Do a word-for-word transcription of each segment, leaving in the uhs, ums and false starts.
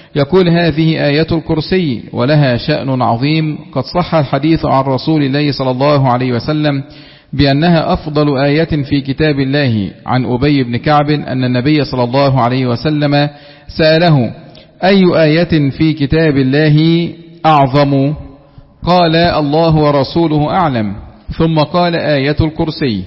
يقول هذه آية الكرسي ولها شأن عظيم. قد صح الحديث عن رسول الله صلى الله عليه وسلم بأنها أفضل آية في كتاب الله. عن أبي بن كعب أن النبي صلى الله عليه وسلم سأله: أي آية في كتاب الله أعظم؟ قال: الله ورسوله أعلم. ثم قال: آية الكرسي.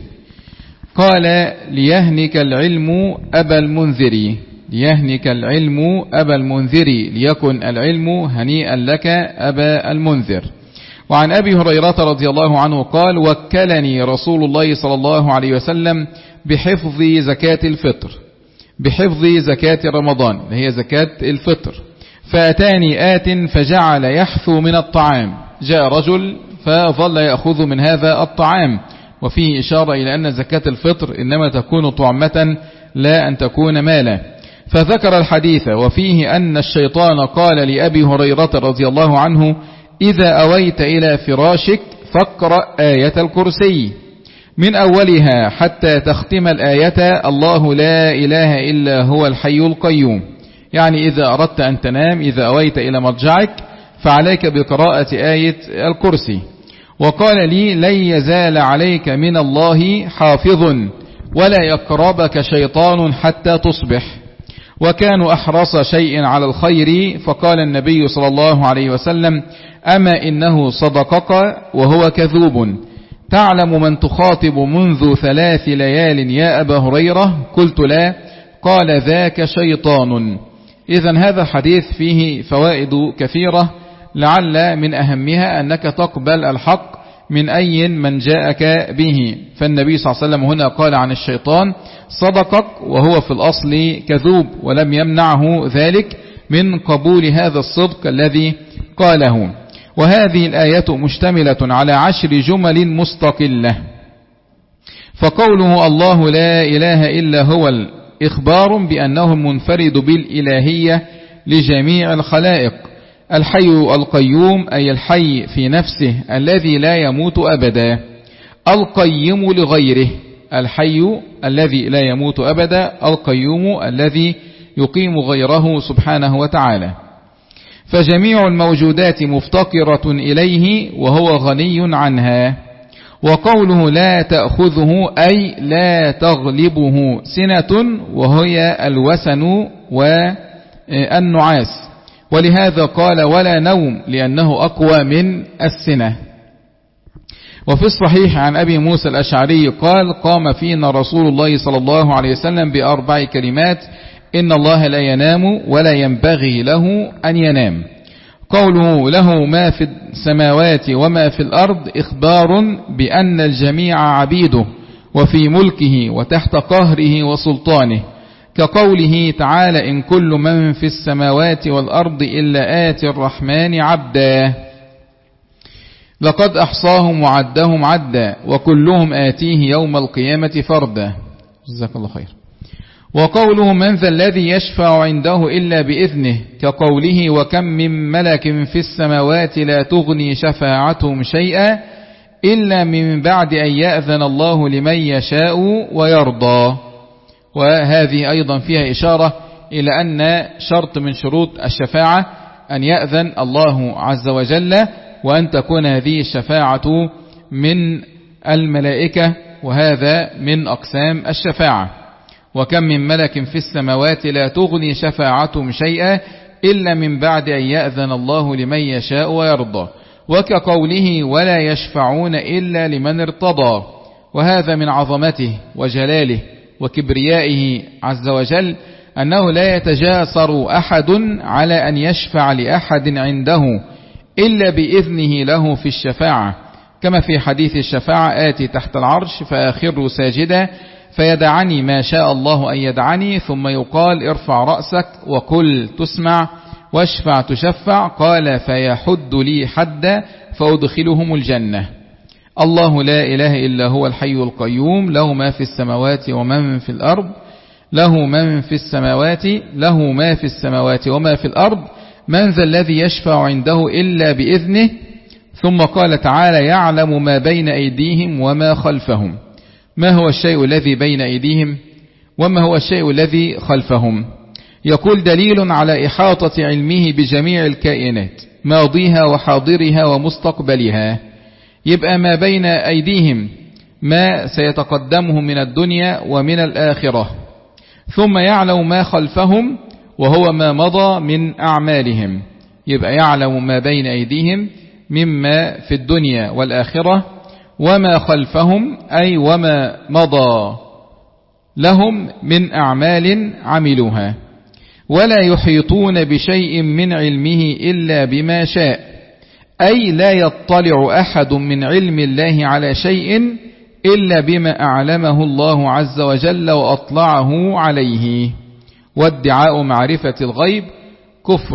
قال: ليهنك العلم أبا المنذر، ليهنك العلم أبا المنذر، ليكن العلم هنيئا لك أبا المنذر. وعن أبي هريرة رضي الله عنه قال: وكلني رسول الله صلى الله عليه وسلم بحفظ زكاة الفطر، بحفظ زكاة رمضان هي زكاة الفطر. فأتاني آت فجعل يحثو من الطعام، جاء رجل فظل يأخذ من هذا الطعام، وفيه إشارة إلى أن زكاة الفطر إنما تكون طعمة لا أن تكون مالا. فذكر الحديث وفيه أن الشيطان قال لأبي هريرة رضي الله عنه: إذا أويت إلى فراشك فاقرأ آية الكرسي من أولها حتى تختم الآية الله لا إله إلا هو الحي القيوم. يعني إذا أردت أن تنام، إذا أويت إلى مرجعك فعليك بقراءة آية الكرسي. وقال لي: لن يزال عليك من الله حافظ ولا يقربك شيطان حتى تصبح. وكانوا أحرص شيء على الخير، فقال النبي صلى الله عليه وسلم: أما إنه صدقك وهو كذوب، تعلم من تخاطب منذ ثلاث ليال يا أبا هريرة؟ قلت: لا. قال: ذاك شيطان. إذن هذا الحديث فيه فوائد كثيرة، لعل من أهمها أنك تقبل الحق من أي من جاءك به. فالنبي صلى الله عليه وسلم هنا قال عن الشيطان: صدقك وهو في الأصل كذوب، ولم يمنعه ذلك من قبول هذا الصدق الذي قاله. وهذه الآية مشتملة على عشر جمل مستقلة. فقوله الله لا إله إلا هو إخبار بأنه منفرد بالإلهية لجميع الخلائق. الحي القيوم أي الحي في نفسه الذي لا يموت أبدا. القيم لغيره، الحي الذي لا يموت أبدا، القيوم الذي يقيم غيره سبحانه وتعالى. فجميع الموجودات مفتقرة إليه وهو غني عنها. وقوله لا تأخذه أي لا تغلبه سنة، وهي الوسن والنعاس. ولهذا قال ولا نوم، لأنه أقوى من السنة. وفي الصحيح عن أبي موسى الأشعري قال: قام فينا رسول الله صلى الله عليه وسلم بأربع كلمات: إن الله لا ينام ولا ينبغي له أن ينام. قوله له ما في السماوات وما في الأرض إخبار بأن الجميع عبيده وفي ملكه وتحت قهره وسلطانه، كقوله تعالى: إن كل من في السماوات والأرض إلا آتي الرحمن عبدا. لقد أحصاهم وعدهم عدا وكلهم آتيه يوم القيامة فردا. جزاك الله خير. وقوله من ذا الذي يشفع عنده إلا بإذنه، كقوله وكم من ملك في السماوات لا تغني شفاعتهم شيئا إلا من بعد أن يأذن الله لمن يشاء ويرضى. وهذه أيضا فيها إشارة إلى أن شرط من شروط الشفاعة أن يأذن الله عز وجل، وأن تكون هذه الشفاعة من الملائكة، وهذا من أقسام الشفاعة. وكم من ملك في السماوات لا تغني شفاعتهم شيئا إلا من بعد أن يأذن الله لمن يشاء ويرضى. وكقوله ولا يشفعون إلا لمن ارتضى. وهذا من عظمته وجلاله وكبريائه عز وجل أنه لا يتجاسر أحد على أن يشفع لأحد عنده إلا بإذنه له في الشفاعة، كما في حديث الشفاعة: آتي تحت العرش فآخر ساجدا فيدعني ما شاء الله أن يدعني، ثم يقال ارفع رأسك وقل تسمع واشفع تشفع، قال فيحد لي حدا فأدخلهم الجنة. الله لا إله إلا هو الحي القيوم، له ما في السماوات ومن في الأرض، له من في السماوات له ما في السماوات وما في الأرض، من ذا الذي يشفع عنده إلا بإذنه. ثم قال تعالى: يعلم ما بين أيديهم وما خلفهم. ما هو الشيء الذي بين أيديهم وما هو الشيء الذي خلفهم؟ يقول دليل على إحاطة علمه بجميع الكائنات ماضيها وحاضرها ومستقبلها. يبقى ما بين أيديهم ما سيتقدمه من الدنيا ومن الآخرة، ثم يعلم ما خلفهم وهو ما مضى من أعمالهم. يبقى يعلم ما بين أيديهم مما في الدنيا والآخرة، وما خلفهم أي وما مضى لهم من أعمال عملوها. ولا يحيطون بشيء من علمه إلا بما شاء، أي لا يطلع أحد من علم الله على شيء إلا بما أعلمه الله عز وجل وأطلعه عليه. وادعاء معرفة الغيب كفر.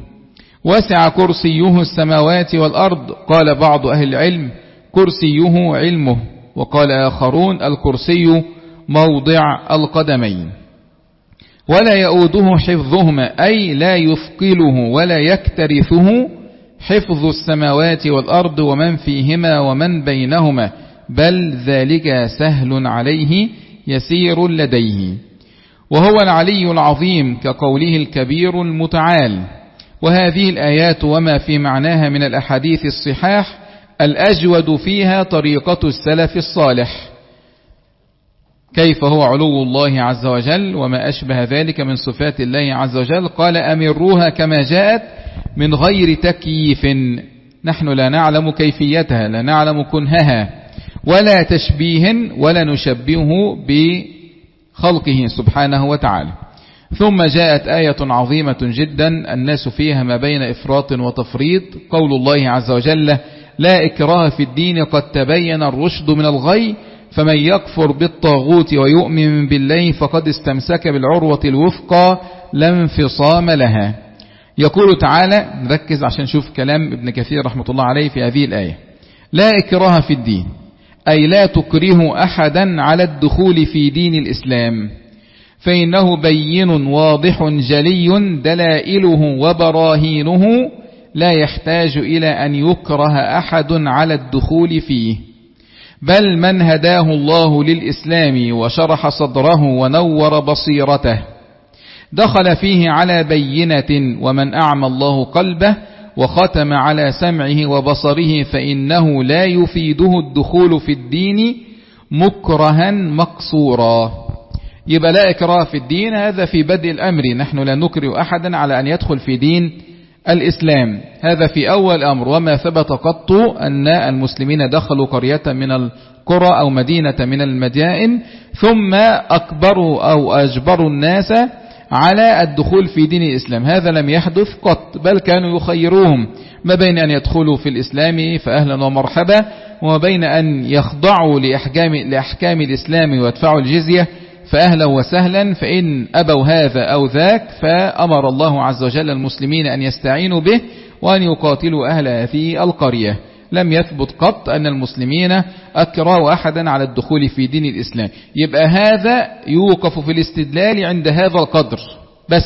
وسع كرسيه السماوات والأرض، قال بعض أهل العلم كرسيه علمه، وقال آخرون الكرسي موضع القدمين. ولا يؤوده حفظهما، أي لا يثقله ولا يكترثه حفظ السماوات والأرض ومن فيهما ومن بينهما، بل ذلك سهل عليه يسير لديه. وهو العلي العظيم كقوله الكبير المتعال. وهذه الآيات وما في معناها من الأحاديث الصحاح الأجود فيها طريقة السلف الصالح. كيف هو علو الله عز وجل وما أشبه ذلك من صفات الله عز وجل؟ قال أمروها كما جاءت من غير تكييف. نحن لا نعلم كيفيتها، لا نعلم كنهها، ولا تشبيه، ولا نشبهه بخلقه سبحانه وتعالى. ثم جاءت آية عظيمة جدا الناس فيها ما بين إفراط وتفريط، قول الله عز وجل لا إكراه في الدين قد تبين الرشد من الغي، فمن يكفر بالطاغوت ويؤمن بالله فقد استمسك بالعروة الوثقى لا انفصام لها. يقول تعالى، نركز عشان نشوف كلام ابن كثير رحمة الله عليه في هذه الآية، لا إكراه في الدين أي لا تكره أحدا على الدخول في دين الإسلام، فإنه بين واضح جلي دلائله وبراهينه لا يحتاج إلى أن يكره أحد على الدخول فيه، بل من هداه الله للإسلام وشرح صدره ونور بصيرته دخل فيه على بينة، ومن أعمى الله قلبه وختم على سمعه وبصره فإنه لا يفيده الدخول في الدين مكرها مقصورا. يبقى لا إكراه في الدين، هذا في بدء الأمر، نحن لا نكره أحدا على أن يدخل في دين الإسلام، هذا في أول أمر. وما ثبت قط أن المسلمين دخلوا قرية من القرى أو مدينة من المدائن ثم أكبروا أو أجبروا الناس على الدخول في دين الإسلام، هذا لم يحدث قط، بل كانوا يخيروهم ما بين أن يدخلوا في الإسلام فأهلا ومرحبا، وما بين أن يخضعوا لأحكام, لأحكام الإسلام ويدفعوا الجزية فأهلا وسهلا، فإن أبوا هذا أو ذاك فأمر الله عز وجل المسلمين أن يستعينوا به وأن يقاتلوا أهل هذه القرية. لم يثبت قط أن المسلمين أكرهوا أحدا على الدخول في دين الإسلام. يبقى هذا يوقف في الاستدلال عند هذا القدر بس،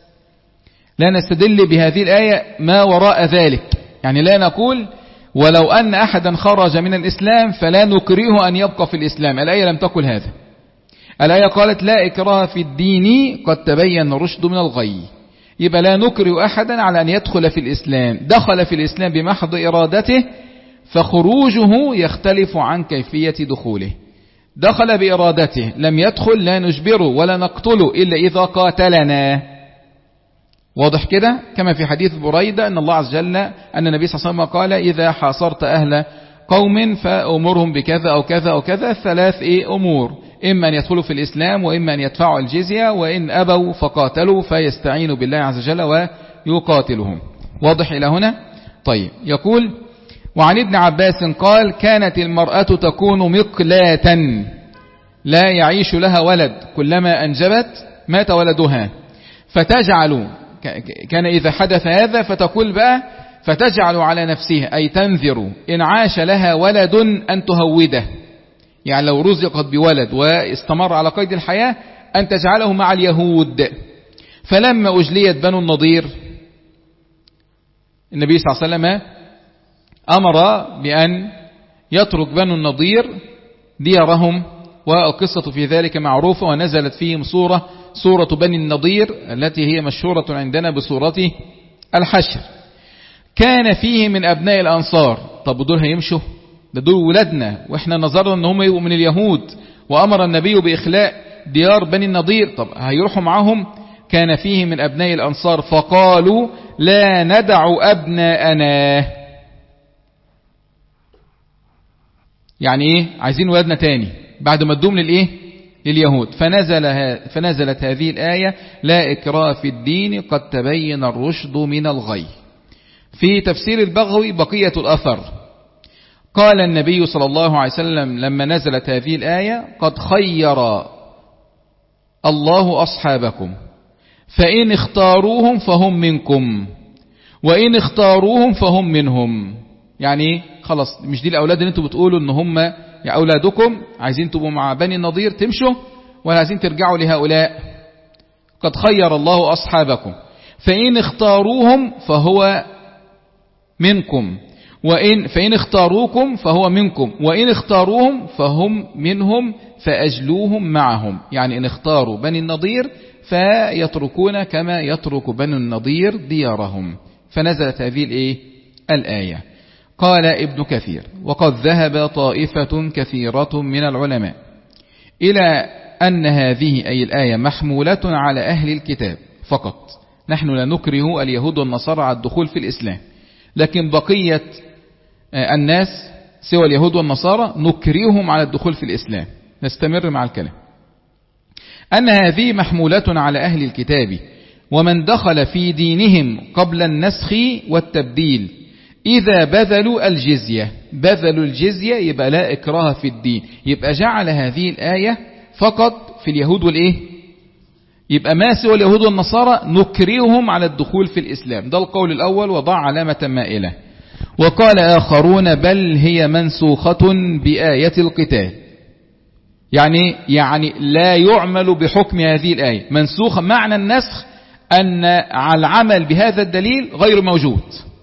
لا نستدل بهذه الآية ما وراء ذلك، يعني لا نقول ولو أن أحدا خرج من الإسلام فلا نكرهه أن يبقى في الإسلام، الآية لم تقل هذا. الآية قالت لا إكراه في الدين قد تبين الرشد من الغي، يبقى لا نكره أحدا على أن يدخل في الإسلام، دخل في الإسلام بمحض إرادته فخروجه يختلف عن كيفية دخوله. دخل بإرادته لم يدخل لا نجبره ولا نقتله إلا إذا قاتلنا، واضح كده؟ كما في حديث بريدة أن الله عز وجل أن النبي صلى الله عليه وسلم قال إذا حاصرت أهل قوم فأمرهم بكذا أو كذا أو كذا، ثلاث إيه أمور، إما أن يدخلوا في الإسلام، وإما أن يدفعوا الجزية، وإن أبوا فقاتلوا فيستعينوا بالله عز وجل ويقاتلهم. واضح إلى هنا؟ طيب، يقول وعن ابن عباس قال كانت المرأة تكون مقلاة لا يعيش لها ولد، كلما أنجبت مات ولدها، فتجعل، كان إذا حدث هذا فتقول بقى فتجعل على نفسها أي تنذر إن عاش لها ولد أن تهوده، يعني لو رزقت بولد واستمر على قيد الحياة أن تجعله مع اليهود. فلما أجليت بنو النضير النبي صلى الله عليه وسلم أمر بأن يترك بنو النضير ديارهم، والقصة في ذلك معروفة، ونزلت فيهم سورة سورة بني النضير التي هي مشهورة عندنا بسورة الحشر. كان فيه من أبناء الأنصار. طب دول هيمشوا؟ ده دول ولادنا وإحنا نظرنا أن هم يبقوا من اليهود، وأمر النبي بإخلاء ديار بني النضير، طب هيروحوا معهم؟ كان فيه من أبناء الأنصار فقالوا لا ندع أبناءنا. يعني إيه؟ عايزين ولادنا تاني بعد ما ادوم للإيه؟ لليهود. فنزل فنزلت هذه الآية لا إكراه في الدين قد تبين الرشد من الغي. في تفسير البغوي بقية الأثر قال النبي صلى الله عليه وسلم لما نزلت هذه الآية قد خير الله أصحابكم فإن اختاروهم فهم منكم وإن اختاروهم فهم منهم. يعني خلاص مش دي الأولاد اللي انتوا بتقولوا ان هم يا أولادكم عايزين تبقوا مع بني النضير تمشوا ولا عايزين ترجعوا لهؤلاء؟ قد خير الله أصحابكم فإن اختاروهم فهو منكم وإن فإن اختاروكم فهو منكم وإن اختاروهم فهم منهم فأجلوهم معهم. يعني إن اختاروا بني النضير فيتركون كما يترك بني النضير ديارهم. فنزلت هذه الإيه؟ الآية. قال ابن كثير وقد ذهب طائفة كثيرة من العلماء إلى أن هذه أي الآية محمولة على أهل الكتاب فقط. نحن لا نكره اليهود والنصارى على الدخول في الإسلام، لكن بقية الناس سوى اليهود والنصارى نكرههم على الدخول في الإسلام. نستمر مع الكلام. أن هذه محمولة على أهل الكتاب ومن دخل في دينهم قبل النسخ والتبديل إذا بذلوا الجزية. بذلوا الجزية يبقى لا إكراه في الدين، يبقى جعل هذه الآية فقط في اليهود والإيه؟ يبقى ما سوى اليهود والنصارى نكرههم على الدخول في الإسلام. ده القول الأول وضع علامة مائلة. وقال آخرون بل هي منسوخة بآية القتال. يعني يعني لا يعمل بحكم هذه الآية. منسوخة معنى النسخ أن العمل بهذا الدليل غير موجود،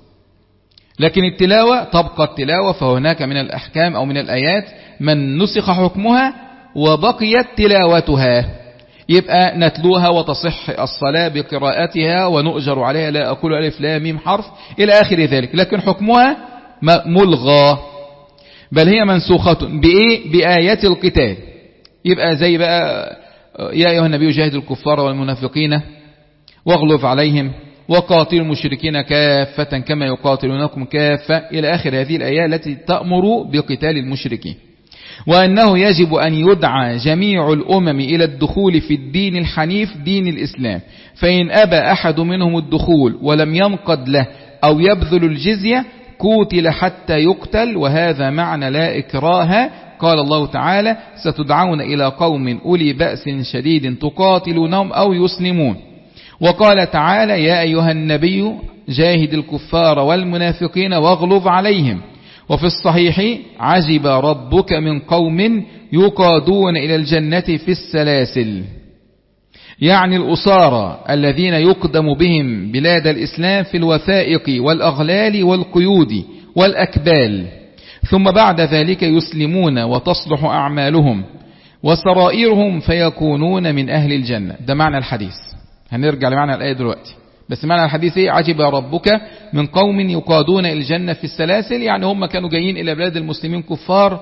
لكن التلاوة تبقى التلاوة. فهناك من الأحكام أو من الآيات من نسخ حكمها وبقيت تلاوتها، يبقى نتلوها وتصح الصلاة بقراءتها ونؤجر عليها لا أقول ألف لا ميم حرف إلى آخر ذلك، لكن حكمها ملغى. بل هي منسوخة بإيه؟ بآيات القتال. يبقى زي بقى يا أيها النبي جاهد الكفار والمنافقين واغلظ عليهم وقاتلوا المشركين كافة كما يقاتلونكم كافة إلى آخر هذه الآية التي تأمر بقتال المشركين. وأنه يجب أن يدعى جميع الأمم إلى الدخول في الدين الحنيف دين الإسلام، فإن أبى أحد منهم الدخول ولم ينقد له أو يبذل الجزية قوتل حتى يقتل، وهذا معنى لا إكراه. قال الله تعالى ستدعون إلى قوم أولي بأس شديد تقاتلونهم أو يسلمون. وقال تعالى يا أيها النبي جاهد الكفار والمنافقين واغلظ عليهم. وفي الصحيح عجب ربك من قوم يقادون إلى الجنة في السلاسل، يعني الأسارى الذين يقدم بهم بلاد الإسلام في الوثائق والأغلال والقيود والأكبال، ثم بعد ذلك يسلمون وتصلح أعمالهم وسرائرهم فيكونون من أهل الجنة. ده معنى الحديث. هنرجع لمعنى الآية دلوقتي، بس معنى الحديث ايه؟ عجب ربك من قوم يقادون الجنة في السلاسل، يعني هم كانوا جايين إلى بلاد المسلمين كفار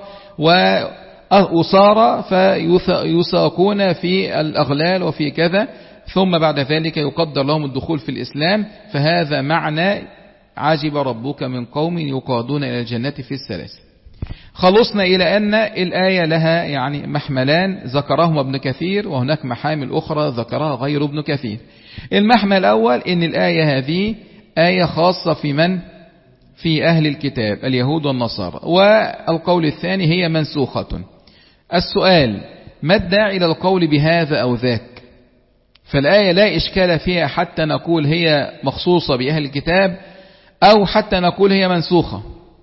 وأسارى فيساقون في الأغلال وفي كذا، ثم بعد ذلك يقدر لهم الدخول في الإسلام. فهذا معنى عجب ربك من قوم يقادون إلى الجنة في السلاسل. خلصنا إلى أن الآية لها يعني محملان ذكرهما ابن كثير، وهناك محامل أخرى ذكرها غير ابن كثير. المحمل الأول إن الآية هذه آية خاصة في من؟ في أهل الكتاب اليهود والنصارى. والقول الثاني هي منسوخة. السؤال ما الداعي إلى القول بهذا أو ذاك؟ فالآية لا إشكال فيها حتى نقول هي مخصوصة بأهل الكتاب أو حتى نقول هي منسوخة.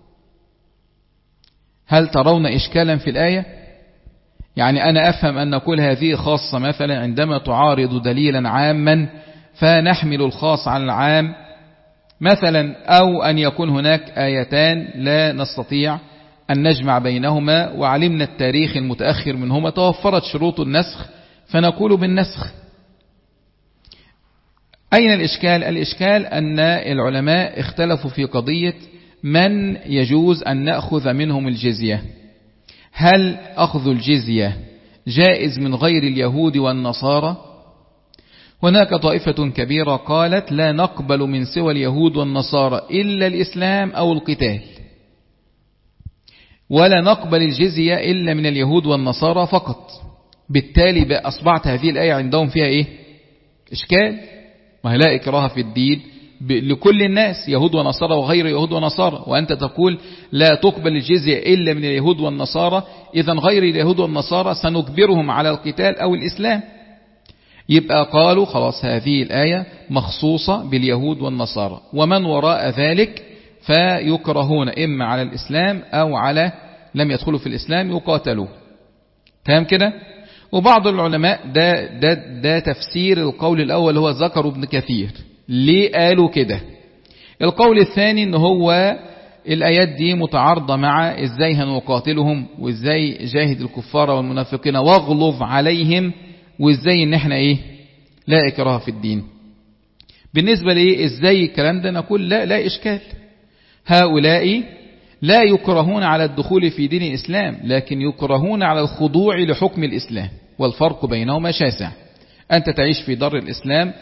هل ترون إشكالا في الآية؟ يعني أنا أفهم أن نقول هذه خاصة مثلا عندما تعارض دليلا عاما فنحمل الخاص على العام مثلا، أو أن يكون هناك آيتان لا نستطيع أن نجمع بينهما وعلمنا التاريخ المتأخر منهما توفرت شروط النسخ فنقول بالنسخ. أين الإشكال؟ الإشكال أن العلماء اختلفوا في قضية من يجوز أن نأخذ منهم الجزية. هل أخذ الجزية جائز من غير اليهود والنصارى؟ هناك طائفة كبيرة قالت لا نقبل من سوى اليهود والنصارى إلا الإسلام أو القتال، ولا نقبل الجزية إلا من اليهود والنصارى فقط. بالتالي أصبحت هذه الآية عندهم فيها إيه؟ إشكال. ما لا إكراه في الدين لكل الناس، يهود ونصارى وغير يهود ونصارى، وأنت تقول لا تقبل الجزية إلا من اليهود والنصارى، إذن غير اليهود والنصارى سنجبرهم على القتال أو الإسلام. يبقى قالوا خلاص هذه الآية مخصوصة باليهود والنصارى، ومن وراء ذلك فيكرهون إما على الإسلام أو على لم يدخلوا في الإسلام يقاتلوا. تمام كده؟ وبعض العلماء ده, ده, ده تفسير القول الأول هو ذكر ابن كثير. ليه قالوا كده؟ القول الثاني ان هو الآيات دي متعارضة مع ازاي هنقاتلهم، وازاي جاهد الكفار والمنافقين واغلظ عليهم، وازاي ان احنا ايه لا إكراه في الدين. بالنسبة ليه ازاي الكلام ده؟ نقول لا لا إشكال. هؤلاء لا يكرهون على الدخول في دين الإسلام، لكن يكرهون على الخضوع لحكم الإسلام، والفرق بينهما شاسع. أنت تعيش في دار الإسلام،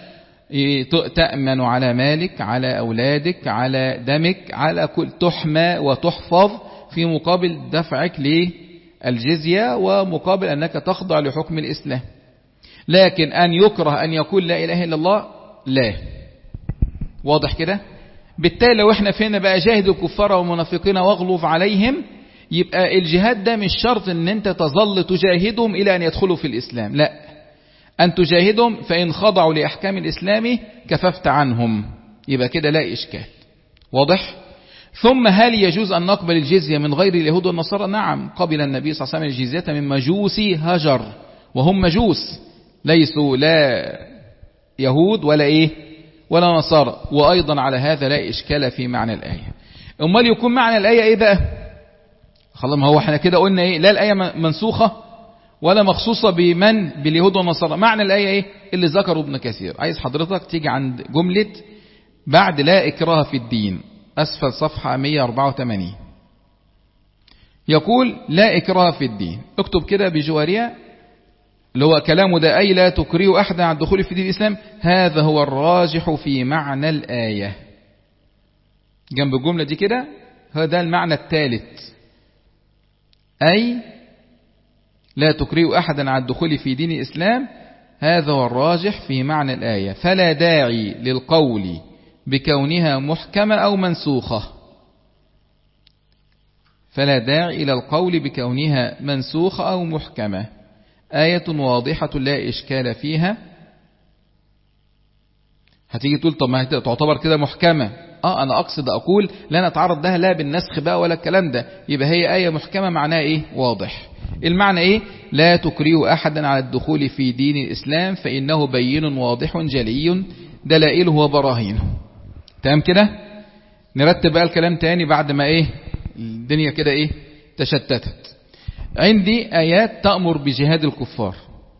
تأمن على مالك، على أولادك، على دمك، على كل تحمى وتحفظ في مقابل دفعك للجزية، ومقابل أنك تخضع لحكم الإسلام. لكن أن يكره أن يقول لا إله إلا الله لا. واضح كده؟ بالتالي لو احنا فينا بقى جاهد الكفار والمنافقين واغلظ عليهم، يبقى الجهاد ده مش شرط ان انت تظل تجاهدهم الى ان يدخلوا في الإسلام، لا، أن تجاهدهم فإن خضعوا لأحكام الإسلام كففت عنهم، يبقى كده لا إشكال. واضح؟ ثم هل يجوز أن نقبل الجزية من غير اليهود والنصارى؟ نعم، قبل النبي صلى الله عليه وسلم الجزية من مجوس هجر، وهم مجوس ليسوا لا يهود ولا إيه ولا نصارى. وأيضا على هذا لا إشكال في معنى الآية. أمال يكون معنى الآية إيه بقى؟ خلاص، ما هو احنا كده قلنا إيه؟ لا الآية منسوخة ولا مخصوصة بمن باليهود والنصارى. معنى الآية إيه اللي ذكره ابن كثير؟ عايز حضرتك تيجي عند جملة بعد لا إكراه في الدين، أسفل صفحة مئة وأربعة وثمانين، يقول لا إكراه في الدين. اكتب كده بجوارية اللي هو كلامه ده، أي لا تكرهوا أحدا على الدخول في دين الإسلام، هذا هو الراجح في معنى الآية. جنب الجملة دي كده هذا المعنى الثالث، أي لا تكرهوا أحدا على الدخول في دين الإسلام، هذا هو الراجح في معنى الآية، فلا داعي للقول بكونها محكمة أو منسوخة. فلا داعي إلى القول بكونها منسوخة أو محكمة، آية واضحة لا إشكال فيها. هتيجي تقول طب ما تعتبر كده محكمة. اه انا اقصد اقول لا نتعرض لها لا بالنسخ بقى ولا الكلام ده، يبقى هي آية محكمة معناها ايه؟ واضح. المعنى ايه؟ لا تكرهوا احدا على الدخول في دين الاسلام فانه بين واضح جلي دلائله وبراهينه. تمام كده؟ نرتب بقى الكلام تاني بعد ما ايه الدنيا كده ايه تشتتت. عندي آيات تأمر بجهاد الكفار.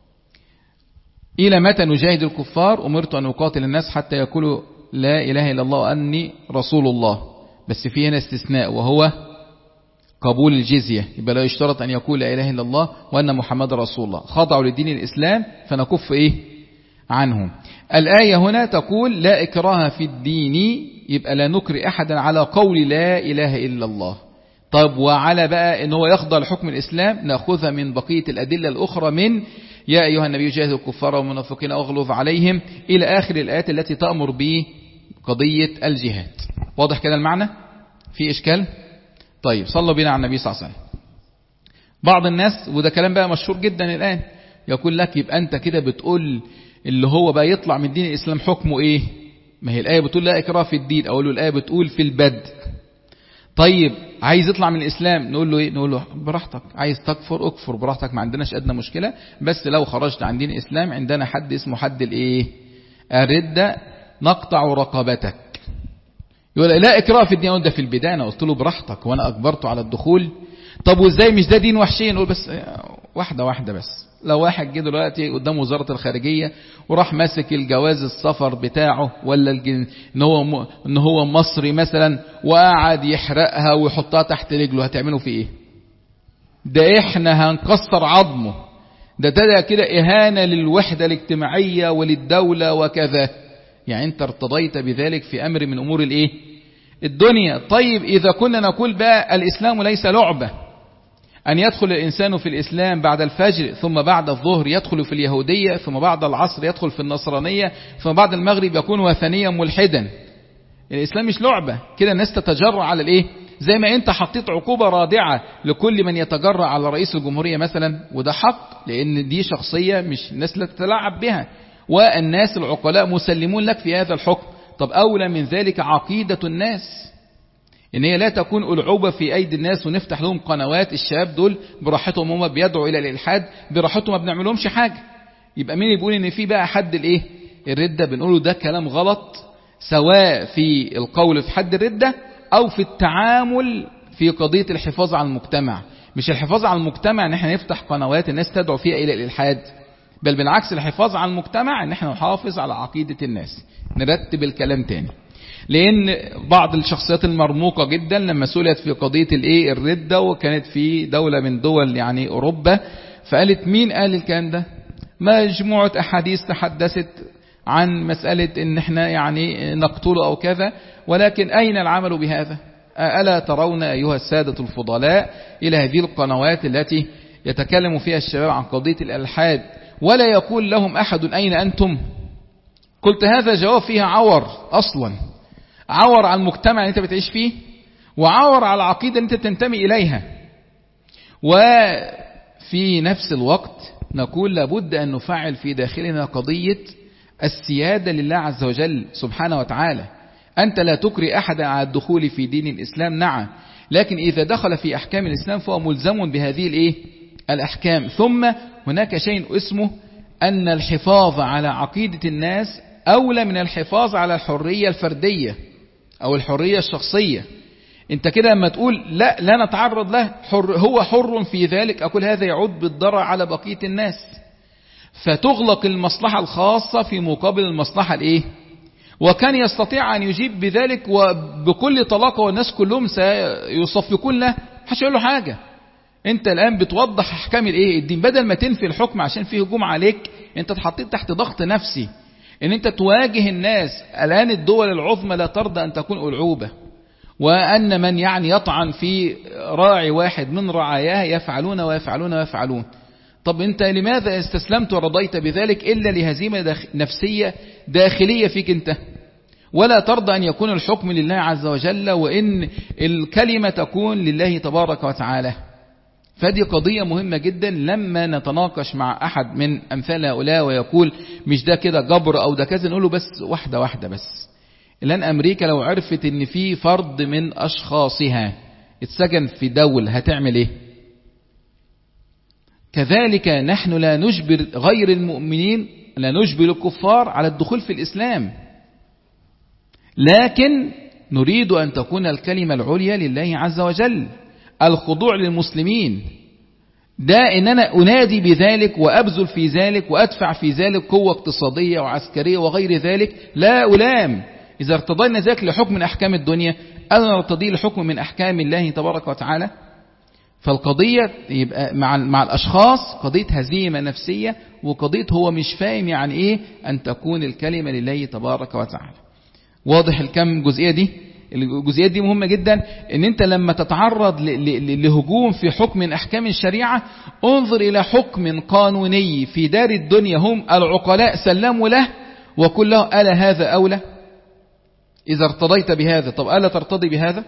إلى متى نجاهد الكفار؟ أمرت أن أقاتل الناس حتى يقولوا لا إله إلا الله وأني رسول الله. بس في هنا استثناء وهو قبول الجزية، يبقى لا يشترط أن يقول لا إله إلا الله وأن محمد رسول الله، خضعوا لدين الإسلام فنكف إيه عنهم. الآية هنا تقول لا إكراه في الدين، يبقى لا نكره أحدا على قول لا إله إلا الله. طب وعلى بقى ان هو يخضع لحكم الإسلام، نأخذها من بقية الأدلة الأخرى من يا أيها النبي جاهد الكفار والمنافقين واغلظ عليهم إلى آخر الآيات التي تأمر بقضية الجهاد. واضح كده المعنى؟ في إشكال؟ طيب صلوا بنا على النبي صلى الله عليه وسلم. بعض الناس وده كلام بقى مشهور جدا الآن يقول لك يبقى أنت كده بتقول اللي هو بقى يطلع من دين الإسلام حكمه إيه؟ ما هي الآية بتقول لا إكراه في الدين، أو له الآية بتقول في البدء. طيب عايز يطلع من الإسلام نقول له إيه؟ نقول له براحتك، عايز تكفر اكفر براحتك، ما عندناش أدنى مشكلة، بس لو خرجت عن دين الإسلام عندنا حد اسمه حد الإيه؟ الردة، نقطع رقبتك. يقول لا إكراه في الدين. ده في البداية أنا قلت له براحتك وأنا أجبرته على الدخول. طب وإزاي مش ده دين وحشين؟ نقول بس واحدة واحدة بس. لو واحد جه دلوقتي قدام وزارة الخارجية وراح ماسك الجواز السفر بتاعه ولا الجن... ان هو م... ان هو مصري مثلا وقعد يحرقها ويحطها تحت رجله، هتعملوا فيه ايه؟ ده احنا هنكسر عظمه، ده ده كده اهانة للوحدة الاجتماعية وللدولة وكذا. يعني انت ارتضيت بذلك في امر من امور الايه؟ الدنيا. طيب اذا كنا نقول بقى الاسلام ليس لعبة، أن يدخل الإنسان في الإسلام بعد الفجر ثم بعد الظهر يدخل في اليهودية ثم بعد العصر يدخل في النصرانية ثم بعد المغرب يكون وثنيا ملحدا. الإسلام مش لعبة كده الناس تتجرع على الإيه؟ زي ما أنت حطيت عقوبة رادعة لكل من يتجرع على رئيس الجمهورية مثلا، وده حق لأن دي شخصية مش الناس لا تتلاعب بها، والناس العقلاء مسلمون لك في هذا الحكم. طب أولى من ذلك عقيدة الناس، ان هي لا تكون ألعوبة في ايدي الناس ونفتح لهم قنوات. الشباب دول براحتهم هم بيدعوا الى الالحاد براحتهم، ما بنعملهمش حاجة. يبقى مين يقول ان في بقى حد الايه؟ الردة؟ بنقوله ده كلام غلط، سواء في القول في حد الردة او في التعامل في قضية الحفاظ على المجتمع. مش الحفاظ على المجتمع ان احنا نفتح قنوات الناس تدعو فيها الى الالحاد، بل بالعكس الحفاظ على المجتمع ان احنا نحافظ على عقيدة الناس. نرتب الكلام تاني، لأن بعض الشخصيات المرموقة جدا لما سئلت في قضية الايه الردة، وكانت في دولة من دول يعني أوروبا، فقالت مين قال الكلام ده؟ مجموعة أحاديث تحدثت عن مسألة إن احنا يعني نقتله أو كذا، ولكن أين العمل بهذا؟ ألا ترون أيها السادة الفضلاء إلى هذه القنوات التي يتكلم فيها الشباب عن قضية الألحاد ولا يقول لهم أحد أين أنتم؟ قلت هذا جواب فيها عور أصلا، عور على المجتمع اللي انت بتعيش فيه، وعور على العقيدة اللي انت تنتمي إليها. وفي نفس الوقت نقول لابد أن نفعل في داخلنا قضية السيادة لله عز وجل سبحانه وتعالى. أنت لا تكري أحد على الدخول في دين الإسلام، نعم، لكن إذا دخل في أحكام الإسلام فهو ملزم بهذه الإيه؟ الأحكام. ثم هناك شيء اسمه أن الحفاظ على عقيدة الناس أولى من الحفاظ على الحرية الفردية أو الحرية الشخصية. أنت كده لما تقول لا لا نتعرض له، حر هو حر في ذلك، أقول هذا يعود بالضرر على بقية الناس، فتغلق المصلحة الخاصة في مقابل المصلحة الإيه؟ وكان يستطيع أن يجيب بذلك وبكل طلاقة والناس كلهم سيصفقون له، محدش يقول له حاجة. أنت الآن بتوضح أحكام الإيه؟ الدين، بدل ما تنفي الحكم عشان فيه هجوم عليك، أنت اتحطيت تحت ضغط نفسي ان انت تواجه الناس. الان الدول العظمى لا ترضى ان تكون ألعوبة، وان من يعني يطعن في راعي واحد من رعاياها يفعلون ويفعلون ويفعلون. طب انت لماذا استسلمت ورضيت بذلك الا لهزيمة داخ... نفسية داخلية فيك انت؟ ولا ترضى ان يكون الحكم لله عز وجل وان الكلمة تكون لله تبارك وتعالى. فدي قضية مهمة جدا. لما نتناقش مع أحد من أمثال هؤلاء ويقول مش ده كده جبر أو ده كذا، نقول له بس واحدة واحدة بس. الآن أمريكا لو عرفت إن في فرد من أشخاصها اتسجن في دولة هتعمل إيه؟ كذلك نحن لا نجبر غير المؤمنين، لا نجبر الكفار على الدخول في الإسلام، لكن نريد أن تكون الكلمة العليا لله عز وجل، الخضوع للمسلمين. ده ان انا انادي بذلك وابذل في ذلك وادفع في ذلك قوة اقتصادية وعسكرية وغير ذلك، لا ألام. اذا ارتضينا ذلك لحكم من احكام الدنيا، انا نرتضي لحكم من احكام الله تبارك وتعالى. فالقضية يبقى مع مع الاشخاص قضية هزيمة نفسية، وقضية هو مش فاهم يعني ايه ان تكون الكلمة لله تبارك وتعالى. واضح الكم جزئية دي؟ الجزئيات دي مهمة جدا. ان انت لما تتعرض لهجوم في حكم من احكام الشريعة، انظر الى حكم قانوني في دار الدنيا هم العقلاء سلموا له وقل له ألا هذا أولى؟ اذا ارتضيت بهذا، طب ألا ترتضي بهذا؟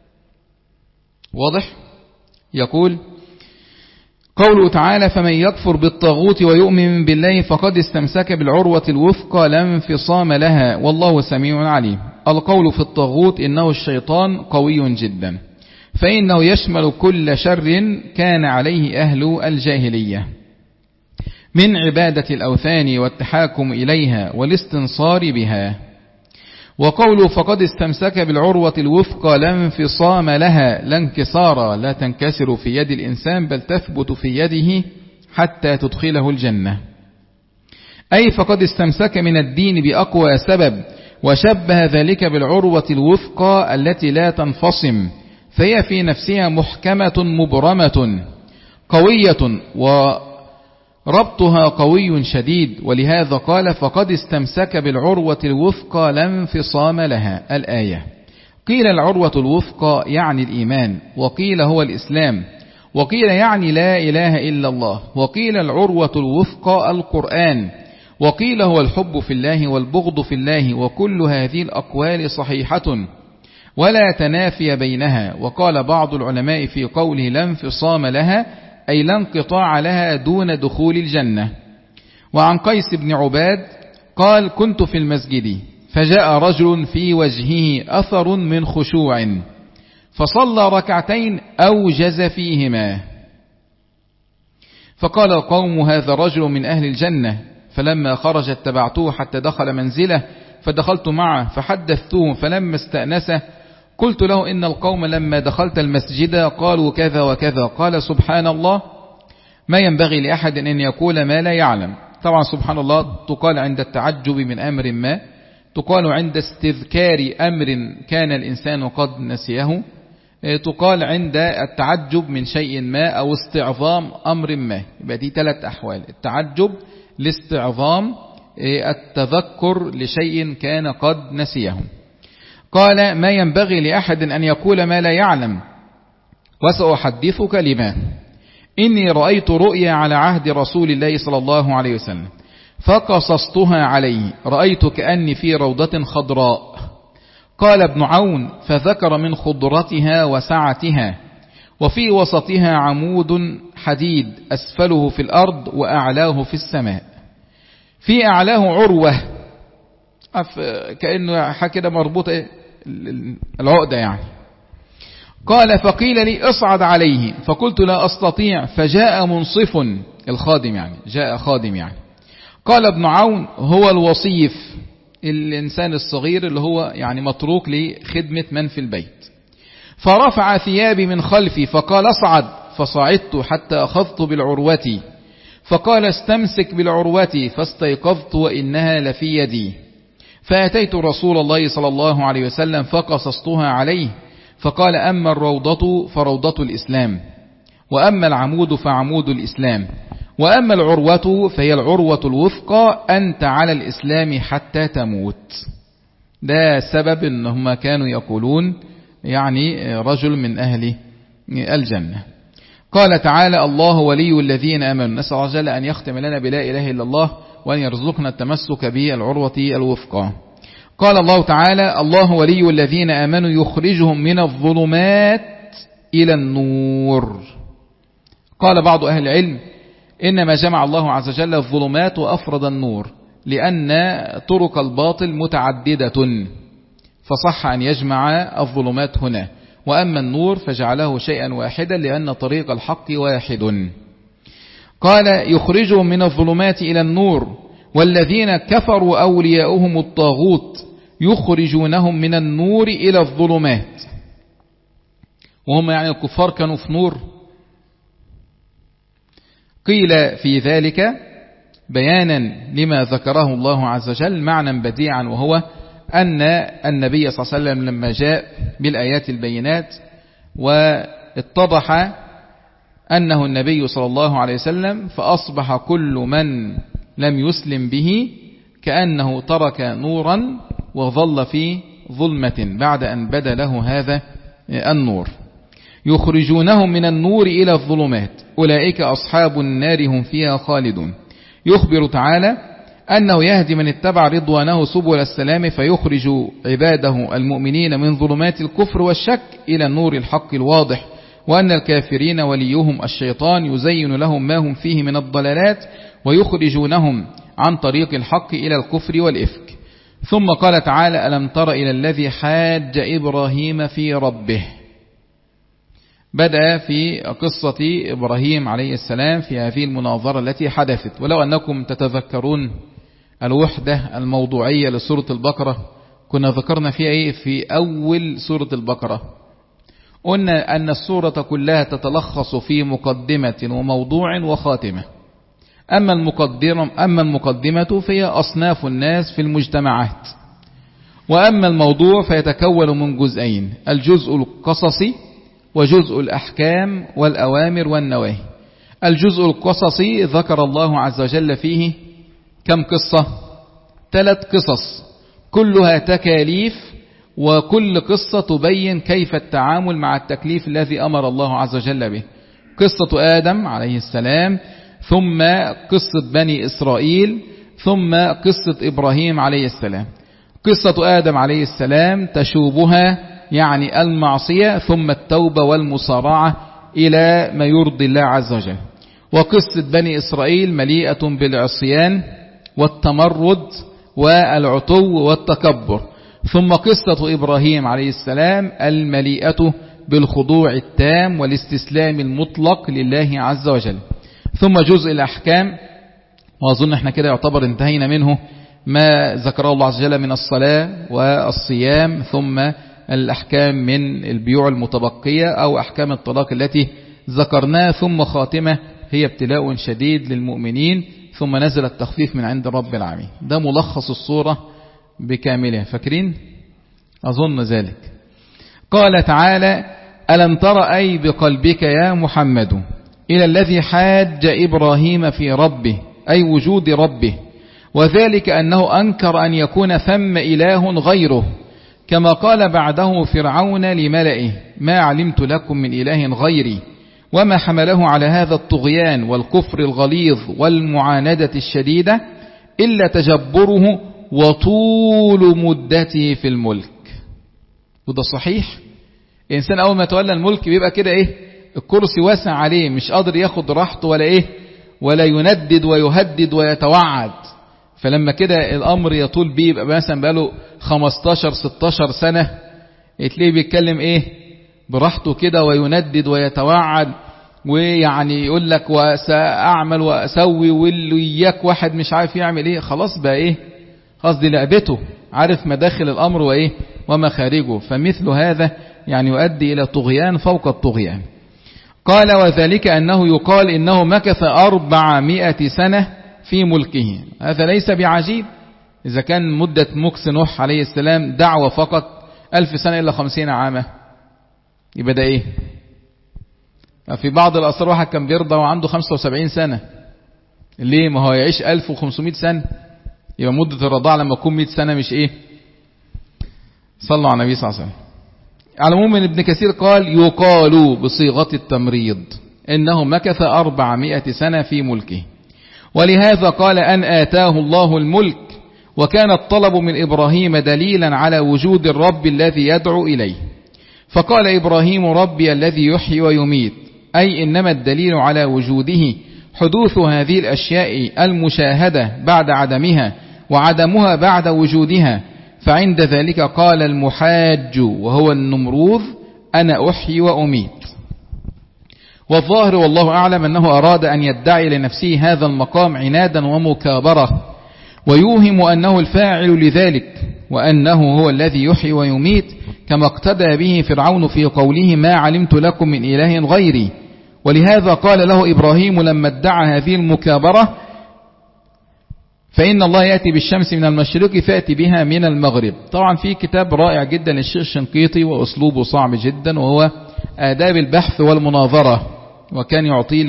واضح؟ يقول قوله تعالى فمن يكفر بالطاغوت ويؤمن بالله فقد استمسك بالعروة الوثقى لا انفصام لها والله سميع عليم. القول في الطاغوت إنه الشيطان قوي جدا، فإنه يشمل كل شر كان عليه أهل الجاهلية من عبادة الأوثان والتحاكم إليها والاستنصار بها. وقوله فقد استمسك بالعروة الوثقى لا انفصام لها، لا انكسار، لا تنكسر في يد الإنسان بل تثبت في يده حتى تدخله الجنة. أي فقد استمسك من الدين بأقوى سبب، وشبه ذلك بالعروة الوثقى التي لا تنفصم، فهي في نفسها محكمة مبرمة قوية، وربطها قوي شديد، ولهذا قال فقد استمسك بالعروة الوثقى لا انفصام لها. الآية. قيل العروة الوثقى يعني الإيمان، وقيل هو الإسلام، وقيل يعني لا إله إلا الله، وقيل العروة الوثقى القرآن، وقيل هو الحب في الله والبغض في الله، وكل هذه الأقوال صحيحة ولا تنافي بينها. وقال بعض العلماء في قوله لا انفصام لها أي لا انقطاع لها دون دخول الجنة. وعن قيس بن عباد قال كنت في المسجد فجاء رجل في وجهه أثر من خشوع فصلى ركعتين أوجز فيهما، فقال القوم هذا رجل من أهل الجنة، فلما خرج اتبعته حتى دخل منزله، فدخلت معه فحدثته، فلما استأنسه قلت له إن القوم لما دخلت المسجد قالوا كذا وكذا. قال سبحان الله ما ينبغي لأحد أن يقول ما لا يعلم. طبعا سبحان الله تقال عند التعجب من أمر ما، تقال عند استذكار أمر كان الإنسان قد نسيه، تقال عند التعجب من شيء ما أو استعظام أمر ما. يبقى دي ثلاث أحوال: التعجب، الاستعظام، التذكر لشيء كان قد نسيه. قال ما ينبغي لأحد أن يقول ما لا يعلم، وسأحدثك لما. إني رأيت رؤيا على عهد رسول الله صلى الله عليه وسلم فقصصتها عليه، رأيت كأني في روضة خضراء. قال ابن عون فذكر من خضرتها وسعتها، وفي وسطها عمود حديد أسفله في الأرض وأعلاه في السماء، في أعلاه عروة كأنه حكذا مربوطة العقدة يعني. قال فقيل لي اصعد عليه، فقلت لا أستطيع، فجاء منصف الخادم يعني، جاء خادم يعني. قال ابن عون هو الوصيف، الإنسان الصغير اللي هو يعني متروك لخدمة من في البيت. فرفع ثيابي من خلفي فقال اصعد، فصعدت حتى أخذت بالعروة، فقال استمسك بالعروة، فاستيقظت وإنها لفي يدي. فأتيت رسول الله صلى الله عليه وسلم فقصصتها عليه، فقال أما الروضة فروضة الإسلام، وأما العمود فعمود الإسلام، وأما العروة فهي العروة الوثقى، أنت على الإسلام حتى تموت. ده سبب أنهم كانوا يقولون يعني رجل من أهل الجنة. قال تعالى الله ولي الذين آمنوا، نسأل الله جل أن يختم لنا بلا إله إلا الله، وأن يرزقنا التمسك بالعروة الوثقى. قال الله تعالى الله ولي الذين آمنوا يخرجهم من الظلمات إلى النور. قال بعض أهل العلم إنما جمع الله عز وجل الظلمات وأفرد النور، لأن طرق الباطل متعددة، فصح أن يجمع الظلمات هنا، وأما النور فجعله شيئا واحدا لأن طريق الحق واحد. قال يخرجهم من الظلمات إلى النور، والذين كفروا أولياؤهم الطاغوت يخرجونهم من النور إلى الظلمات. وهم يعني الكفار كانوا في نور. قيل في ذلك بيانا لما ذكره الله عز وجل معنى بديعا، وهو أن النبي صلى الله عليه وسلم لما جاء بالآيات البينات واتضح أنه النبي صلى الله عليه وسلم، فأصبح كل من لم يسلم به كأنه ترك نورا وظل في ظلمة بعد أن بدا له هذا النور. يخرجونهم من النور إلى الظلمات أولئك أصحاب النار هم فيها خالدون. يخبر تعالى أنه يهدي من اتبع رضوانه سبل السلام، فيخرج عباده المؤمنين من ظلمات الكفر والشك إلى النور الحق الواضح، وأن الكافرين وليهم الشيطان يزين لهم ما هم فيه من الضلالات ويخرجونهم عن طريق الحق إلى الكفر والإفك. ثم قال تعالى ألم تر إلى الذي حاج إبراهيم في ربه. بدأ في قصة إبراهيم عليه السلام في هذه المناظرة التي حدثت. ولو أنكم تتذكرون الوحدة الموضوعية لسورة البقرة كنا ذكرنا فيها إيه في أول سورة البقرة؟ قلنا أن السورة كلها تتلخص في مقدمة وموضوع وخاتمة. أما المقدمة, أما المقدمة فهي أصناف الناس في المجتمعات. وأما الموضوع فيتكون من جزئين: الجزء القصصي وجزء الأحكام والأوامر والنواهي. الجزء القصصي ذكر الله عز وجل فيه كم قصة؟ ثلاث قصص كلها تكاليف، وكل قصة تبين كيف التعامل مع التكليف الذي أمر الله عز وجل به. قصة آدم عليه السلام، ثم قصة بني إسرائيل، ثم قصة إبراهيم عليه السلام. قصة آدم عليه السلام تشوبها يعني المعصية ثم التوبة والمصارعة إلى ما يرضي الله عز وجل. وقصة بني إسرائيل مليئة بالعصيان والتمرد والعتو والتكبر. ثم قصة إبراهيم عليه السلام المليئة بالخضوع التام والاستسلام المطلق لله عز وجل. ثم جزء الأحكام، وأظن احنا كده يعتبر انتهينا منه، ما ذكره الله عز وجل من الصلاة والصيام، ثم الأحكام من البيوع المتبقية أو أحكام الطلاق التي ذكرناها، ثم خاتمة هي ابتلاء شديد للمؤمنين، ثم نزل التخفيف من عند رب العالمين. ده ملخص الصورة بكاملها، فاكرين؟ أظن ذلك. قال تعالى: ألم تر أي بقلبك يا محمد إلى الذي حاج إبراهيم في ربه، أي وجود ربه، وذلك أنه أنكر أن يكون ثم إله غيره، كما قال بعده فرعون لملئه: ما علمت لكم من إله غيري، وما حمله على هذا الطغيان والكفر الغليظ والمعاندة الشديدة إلا تجبره وطول مدته في الملك. وده صحيح، الإنسان أول ما تولى الملك بيبقى كده إيه، الكرسي واسع عليه، مش قادر ياخد راحته ولا إيه، ولا يندد ويهدد ويتوعد. فلما كده الأمر يطول بيه، يبقى مثلا بقاله خمستاشر ستاشر سنة، تلاقيه بيتكلم إيه براحته كده ويندد ويتوعد، ويعني يقول لك وسأعمل وأسوي، واللي إياك واحد مش عارف يعمل إيه. خلاص بقى إيه، خلاص دي لعبته، عارف مداخل الأمر وإيه ومخارجه. فمثل هذا يعني يؤدي إلى طغيان فوق الطغيان. قال: وذلك أنه يقال إنه مكث أربعمائة سنة في ملكه. هذا ليس بعجيب، إذا كان مدة مكث نوح عليه السلام دعوة فقط ألف سنة إلا خمسين عاما، يبقى ده إيه؟ في بعض الأسرار واحد كان بيرضى وعنده خمسة وسبعين سنة، ليه؟ ما هو يعيش ألف وخمسمائة سنة، يبقى مدة الرضاعة لما يكون مائة سنة مش إيه؟ صلوا على النبي صلى الله عليه وسلم. على العموم ابن كثير قال: يقال بصيغة التمريض إنه مكث أربعمائة سنة في ملكه، ولهذا قال أن آتاه الله الملك، وكان الطلب من إبراهيم دليلا على وجود الرب الذي يدعو إليه. فقال إبراهيم: ربي الذي يحيي ويميت، أي إنما الدليل على وجوده حدوث هذه الأشياء المشاهدة بعد عدمها، وعدمها بعد وجودها. فعند ذلك قال المحاج وهو النمروذ: أنا أحيي وأميت. والظاهر والله أعلم أنه أراد أن يدعي لنفسه هذا المقام عنادا ومكابرة، ويوهم أنه الفاعل لذلك، وأنه هو الذي يحيي ويميت، كما اقتدى به فرعون في قوله: ما علمت لكم من إله غيري. ولهذا قال له إبراهيم لما ادعى هذه المكابرة: فإن الله يأتي بالشمس من المشرق فأتي بها من المغرب. طبعا في كتاب رائع جدا للشيخ الشنقيطي وأسلوبه صعب جدا، وهو آداب البحث والمناظرة، وكان يعطي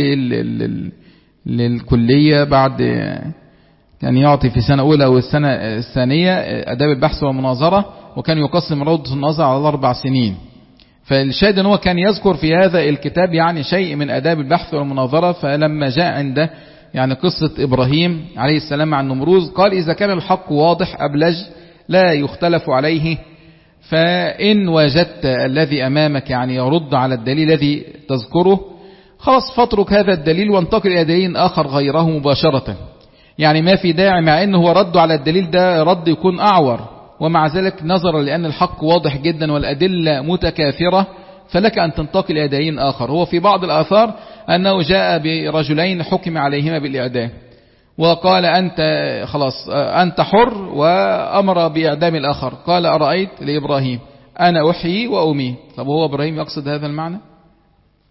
للكلية بعد، كان يعطي في سنة أولى والسنة الثانية آداب البحث والمناظرة، وكان يقسم روضة النظر على أربع سنين. فالشاهد أنه كان يذكر في هذا الكتاب يعني شيء من آداب البحث والمناظرة. فلما جاء عند يعني قصة إبراهيم عليه السلام مع النمروذ قال: إذا كان الحق واضح أبلج لا يختلف عليه، فإن وجدت الذي أمامك يعني يرد على الدليل الذي تذكره، خلاص فاترك هذا الدليل وانتقل إلى دليل آخر غيره مباشرة. يعني ما في داعي، مع أنه هو رد على الدليل ده رد يكون أعور، ومع ذلك نظرا لأن الحق واضح جدا والأدلة متكاثرة، فلك أن تنتقل إلى دليل آخر. هو في بعض الآثار أنه جاء برجلين حكم عليهما بالإعدام، وقال: أنت خلاص أنت حر، وأمر بإعدام الآخر. قال: أرأيت لإبراهيم أنا أحيي وأميت. طب هو إبراهيم يقصد هذا المعنى؟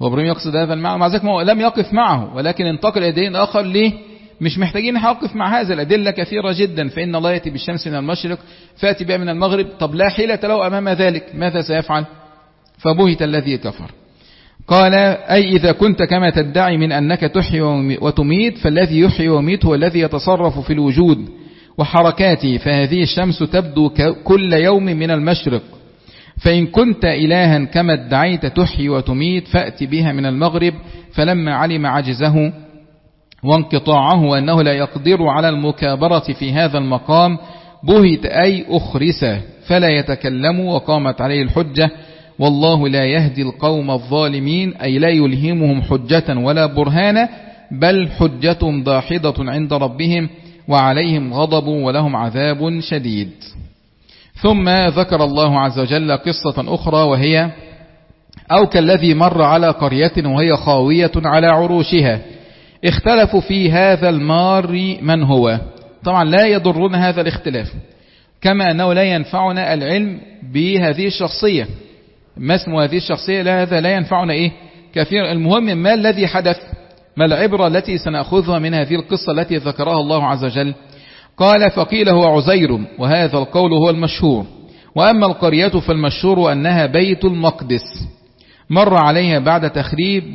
وإبراهيم يقصد هذا المعنى، مع ذلك لم يقف معه ولكن انتقل إلى دين آخر. ليه؟ مش محتاجين نقف مع هذا، الأدلة كثيرة جدا. فإن الله يأتي بالشمس من المشرق فأتي بها من المغرب. طب لا حيلة له أمام ذلك، ماذا سيفعل؟ فبهت الذي كفر. قال أي إذا كنت كما تدعي من أنك تحيي وتميت، فالذي يحيي ويميت هو الذي يتصرف في الوجود وحركاته، فهذه الشمس تبدو كل يوم من المشرق. فإن كنت إلها كما ادعيت تحيي وتميت فأتي بها من المغرب. فلما علم عجزه وانقطاعه وأنه لا يقدر على المكابرة في هذا المقام بهت أي أخرسه فلا يتكلم، وقامت عليه الحجة. والله لا يهدي القوم الظالمين، أي لا يلهمهم حجة ولا برهانا، بل حجة ضاحضة عند ربهم وعليهم غضب ولهم عذاب شديد. ثم ذكر الله عز وجل قصة أخرى، وهي أو كالذي مر على قرية وهي خاوية على عروشها اختلفوا في هذا المار من هو. طبعا لا يضرنا هذا الاختلاف، كما أنه لا ينفعنا العلم بهذه الشخصية، ما اسم هذه الشخصية، لا هذا لا ينفعنا إيه كثير. المهم ما الذي حدث، ما العبرة التي سنأخذها من هذه القصة التي ذكرها الله عز وجل. قال فقيل هو عزير، وهذا القول هو المشهور. وأما القرية فالمشهور أنها بيت المقدس، مر عليها بعد تخريب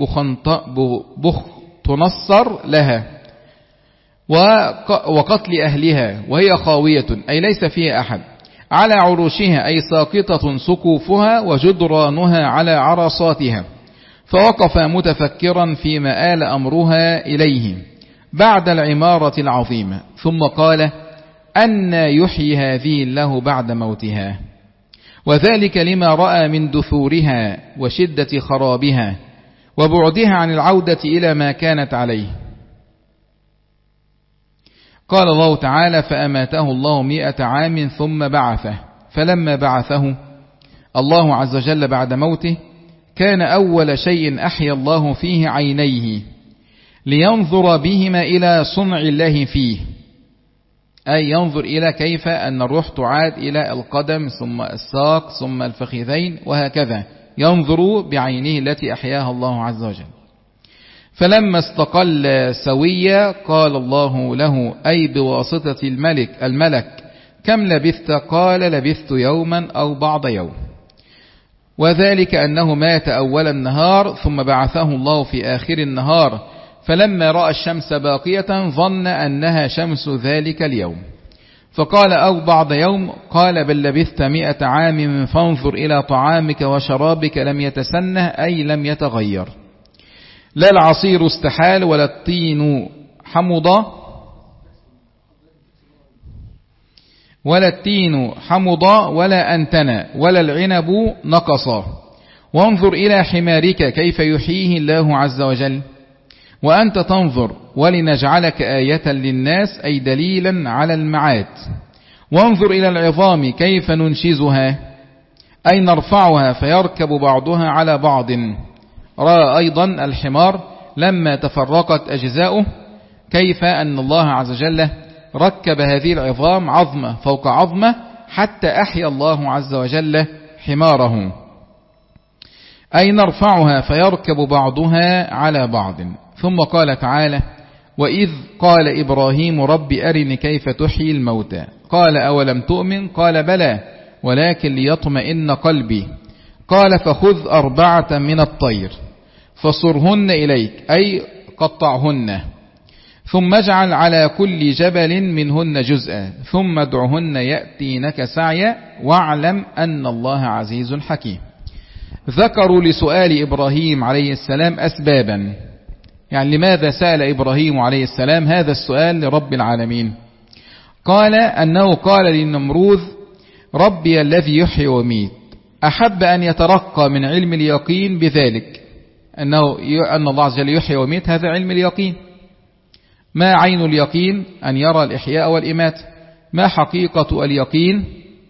بختنصر لها وقتل أهلها، وهي خاوية أي ليس فيها أحد، على عروشها أي ساقطة سقوفها وجدرانها على عرصاتها. فوقف متفكرا فيما آل أمرها إليه بعد العمارة العظيمة، ثم قال أن يحيي هذه الله بعد موتها، وذلك لما رأى من دثورها وشدة خرابها وبعدها عن العودة إلى ما كانت عليه. قال الله تعالى فأماته الله مئة عام ثم بعثه، فلما بعثه الله عز وجل بعد موته كان أول شيء أحيا الله فيه عينيه لينظر بهما إلى صنع الله فيه، أي ينظر إلى كيف أن الروح تعاد إلى القدم ثم الساق ثم الفخذين وهكذا، ينظر بعينه التي أحياها الله عز وجل. فلما استقل سويا قال الله له أي بواسطة الملك الملك كم لبثت؟ قال لبثت يوما أو بعض يوم، وذلك أنه مات أول النهار ثم بعثه الله في آخر النهار، فلما رأى الشمس باقية ظن أنها شمس ذلك اليوم، فقال أو بعض يوم، قال بل لبثت مئة عام فانظر إلى طعامك وشرابك لم يتسنه أي لم يتغير، لا العصير استحال ولا الطين حمض ولا التين حمض ولا أنتنى ولا العنب نقصا، وانظر إلى حمارك كيف يحييه الله عز وجل وأنت تنظر، ولنجعلك آية للناس أي دليلا على المعاد، وانظر إلى العظام كيف ننشزها أي نرفعها فيركب بعضها على بعض. رأى أيضا الحمار لما تفرقت أجزاؤه كيف أن الله عز وجل ركب هذه العظام عظمة فوق عظمة حتى أحيا الله عز وجل حماره، أي نرفعها فيركب بعضها على بعض. ثم قال تعالى وإذ قال إبراهيم رب أرني كيف تحيي الموتى، قال أولم تؤمن؟ قال بلى ولكن ليطمئن قلبي، قال فخذ أربعة من الطير فصرهن إليك أي قطعهن، ثم اجعل على كل جبل منهن جزءا ثم ادعهن يأتينك سعيا واعلم أن الله عزيز حكيم. ذكروا لسؤال إبراهيم عليه السلام أسبابا، يعني لماذا سأل إبراهيم عليه السلام هذا السؤال لرب العالمين؟ قال أنه قال للنمروذ ربي الذي يحيي ويميت، أحب أن يترقى من علم اليقين بذلك، أنه أن الله عز وجل يحيي ويميت، هذا علم اليقين. ما عين اليقين؟ أن يرى الإحياء والإماتة. ما حقيقة اليقين؟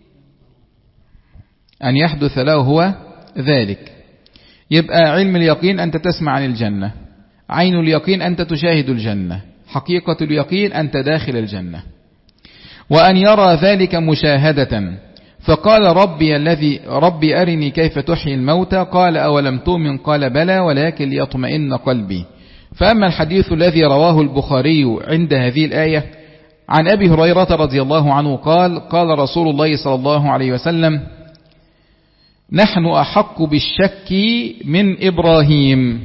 أن يحدث له هو ذلك. يبقى علم اليقين أنت تسمع عن الجنة، عين اليقين أنت تشاهد الجنة، حقيقة اليقين أنت داخل الجنة. وأن يرى ذلك مشاهدة، فقال ربي الذي ربي أرني كيف تحيي الموتى قال أولم تؤمن قال بلى ولكن ليطمئن قلبي. فأما الحديث الذي رواه البخاري عند هذه الآية عن أبي هريرة رضي الله عنه قال قال رسول الله صلى الله عليه وسلم نحن أحق بالشك من إبراهيم.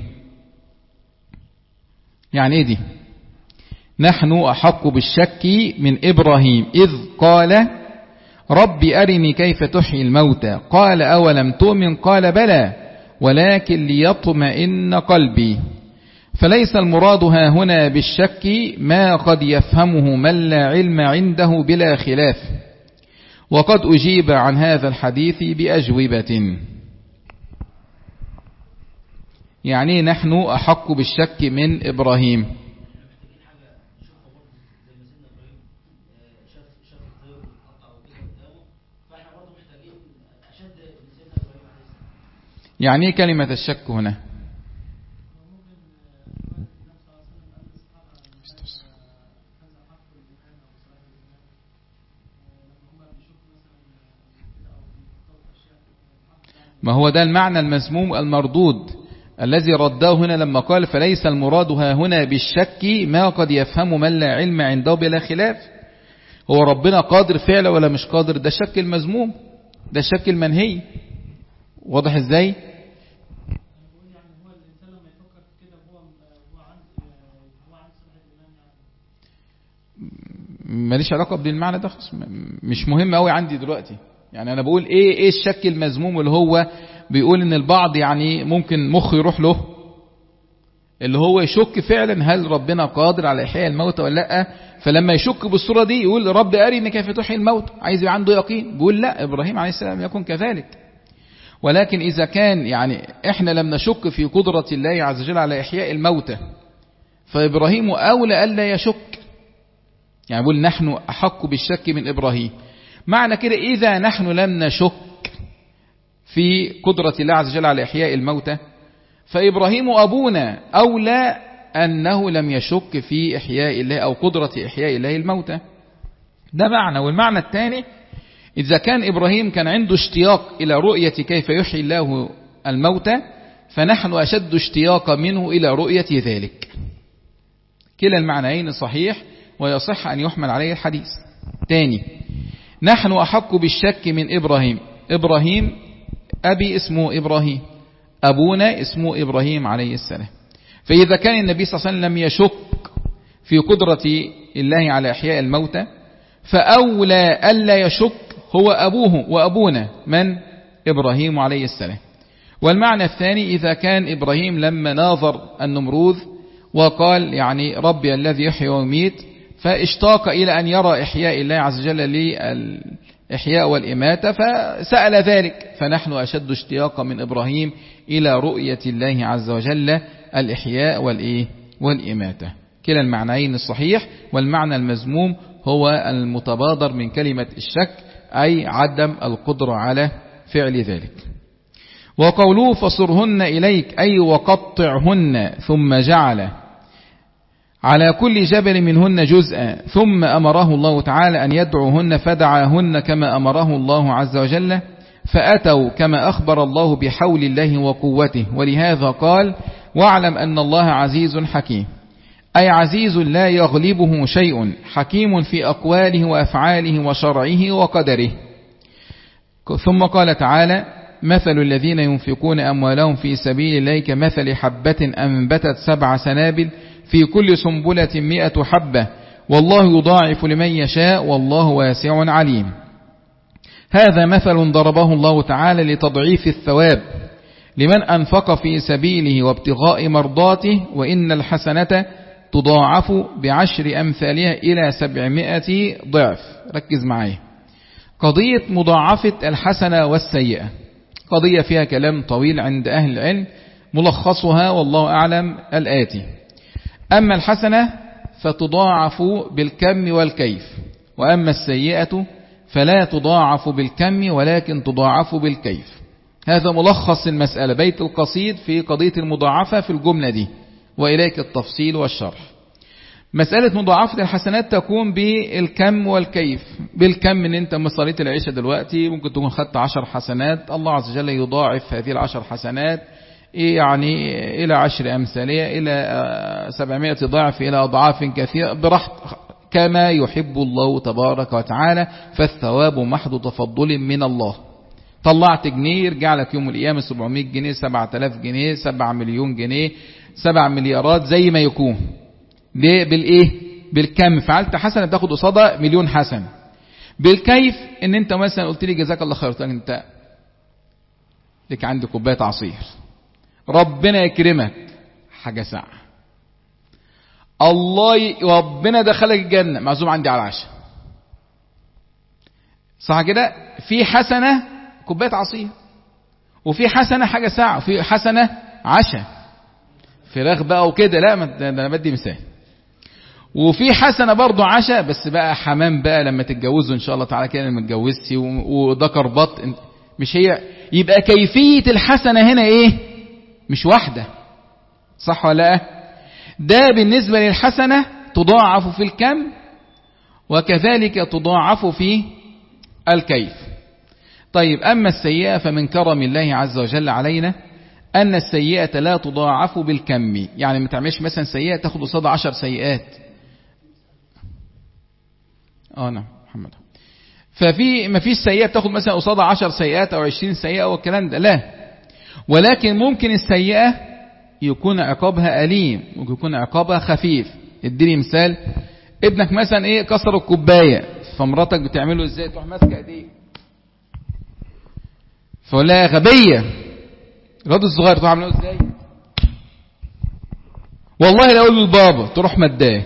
يعني إيه دي؟ نحن أحق بالشك من إبراهيم إذ قال ربي أرني كيف تحيي الموتى قال أولم تؤمن قال بلى ولكن ليطمئن قلبي. فليس المراد ها هنا بالشك ما قد يفهمه من لا علم عنده بلا خلاف، وقد أجيب عن هذا الحديث بأجوبة. يعني نحن أحق بالشك من إبراهيم. يعني كلمة الشك هنا ما هو ده المعنى المذموم المردود الذي رده هنا لما قال فليس المراد ها هنا بالشك ما قد يفهم من لا علم عنده بلا خلاف. هو ربنا قادر فعلا ولا مش قادر؟ ده الشك المذموم، ده الشك المنهي. واضح ازاي؟ ماليش علاقة بالمعنى ده خص. مش مهم قوي عندي دلوقتي. يعني انا بقول ايه ايه الشك المذموم اللي هو بيقول ان البعض يعني ممكن مخ يروح له، اللي هو يشك فعلا هل ربنا قادر على احياء الموت ولا لا. فلما يشك بالصورة دي يقول رب أرني كيف تحيي الموت، عايز يبقى عنده يقين. بيقول لا، ابراهيم عليه السلام يكون كذلك. ولكن اذا كان يعني احنا لم نشك في قدرة الله عز وجل على احياء الموتى فابراهيم اولى الا يشك. يعني بقول نحن أحق بالشك من إبراهيم. معنى كده إذا نحن لم نشك في قدرة الله عز وجل على إحياء الموتى فإبراهيم أبونا أولى أنه لم يشك في إحياء الله أو قدرة إحياء الله الموتى. ده معنى. والمعنى الثاني إذا كان إبراهيم كان عنده اشتياق إلى رؤية كيف يحيي الله الموتى فنحن أشد اشتياقا منه إلى رؤية ذلك. كلا المعنيين صحيح ويصح أن يحمل عليه الحديث. تاني، نحن أحق بالشك من إبراهيم. إبراهيم أبي اسمه إبراهيم، أبونا اسمه إبراهيم عليه السلام. فإذا كان النبي صلى الله عليه وسلم لم يشك في قدرة الله على إحياء الموتى فأولى ألا يشك هو أبوه وأبونا من؟ إبراهيم عليه السلام. والمعنى الثاني إذا كان إبراهيم لما ناظر النمروذ وقال يعني ربي الذي يحيي ويميت فاشتاق إلى أن يرى إحياء الله عز وجل للإحياء والإماتة فسأل ذلك، فنحن أشد اشتياقا من إبراهيم إلى رؤية الله عز وجل الإحياء والإيه والإماتة. كلا المعنيين الصحيح. والمعنى المذموم هو المتبادر من كلمة الشك أي عدم القدرة على فعل ذلك. وقوله فصرهن إليك أي وقطعهن ثم جعل على كل جبل منهن جزءا ثم أمره الله تعالى أن يدعوهن فدعاهن كما أمره الله عز وجل فأتوا كما أخبر الله بحول الله وقوته. ولهذا قال واعلم أن الله عزيز حكيم أي عزيز لا يغلبه شيء، حكيم في أقواله وأفعاله وشرعه وقدره. ثم قال تعالى مثل الذين ينفقون أموالهم في سبيل الله كمثل حبة أنبتت سبع سنابل في كل سنبلة مئة حبة والله يضاعف لمن يشاء والله واسع عليم. هذا مثل ضربه الله تعالى لتضعيف الثواب لمن أنفق في سبيله وابتغاء مرضاته، وإن الحسنة تضاعف بعشر أمثالها إلى سبعمائة ضعف. ركز معي، قضية مضاعفة الحسنة والسيئة قضية فيها كلام طويل عند أهل العلم، ملخصها والله أعلم الآتي: أما الحسنة فتضاعف بالكم والكيف، وأما السيئة فلا تضاعف بالكم ولكن تضاعف بالكيف. هذا ملخص المسألة، بيت القصيد في قضية المضاعفة في الجملة دي، وإليك التفصيل والشرح. مسألة مضاعفة الحسنات تكون بالكم والكيف. بالكم ان انت مصارية العيشة دلوقتي ممكن تكون خدت عشر حسنات، الله عز وجل يضاعف هذه العشر حسنات يعني إلى عشر أمثالية إلى سبعمائة ضعف إلى أضعاف كثيرة براحة كما يحب الله تبارك وتعالى، فالثواب محض تفضل من الله. طلعت جنيه يرجع لك يوم القيامة سبعمائة جنيه، سبعة آلاف جنيه، سبعة مليون جنيه، سبع مليارات زي ما يكون. ليه؟ بالإيه؟ بالكم. فعلت حسنة تاخد قصادها مليون حسنة. بالكيف ان انت مثلا قلت لي جزاك الله خير، انت لك عندي كوباية عصير، ربنا يكرمك حاجة ساعة، الله ي... ربنا دخلك الجنة، معزوم عندي على العشاء، صح كده؟ في حسنة كوباية عصير، وفي حسنة حاجة ساعة، وفي حسنة عشاء فراخ بقى وكده، لا ده انا بدي مثال. وفي حسنة برضو عشاء بس بقى حمام بقى لما تتجوزوا ان شاء الله تعالى كده، لما تتجوزتي وذكر بط، مش هي؟ يبقى كيفية الحسنة هنا ايه؟ مش واحدة، صح ولا لا؟ ده بالنسبة للحسنة تضاعف في الكم، وكذلك تضاعف في الكيف. طيب أما السيئة فمن كرم الله عز وجل علينا أن السيئة لا تضاعف بالكم. يعني ما تعملش مثلا سيئة تاخد قصاد عشر سيئات. اه نعم محمد. ففي ما فيش سيئة تاخد مثلا قصاد عشر سيئات أو عشرين سيئة والكلام ده، لا. ولكن ممكن السيئة يكون عقابها أليم، ممكن يكون عقابها خفيف. اديني مثال، ابنك مثلا ايه كسر الكوباية، فمراتك بتعمله ازاي؟ تروح ماسكه ايديه فقول لها غبية. الواد الصغير تروح عامله ازاي؟ والله لا اقول للبابا، تروح مداه.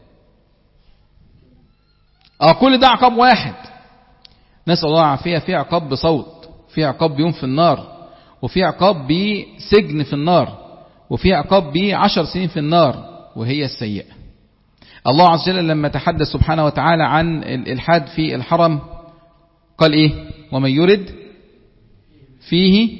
اه كل ده عقاب واحد. نسأل الله العافية. في عقاب بصوت، في عقاب بيوم في النار، وفي عقاب بسجن في النار، وفي عقاب بعشر سنين في النار، وهي السيئة. الله عز وجل لما تحدث سبحانه وتعالى عن الإلحاد في الحرم قال إيه؟ ومن يرد فيه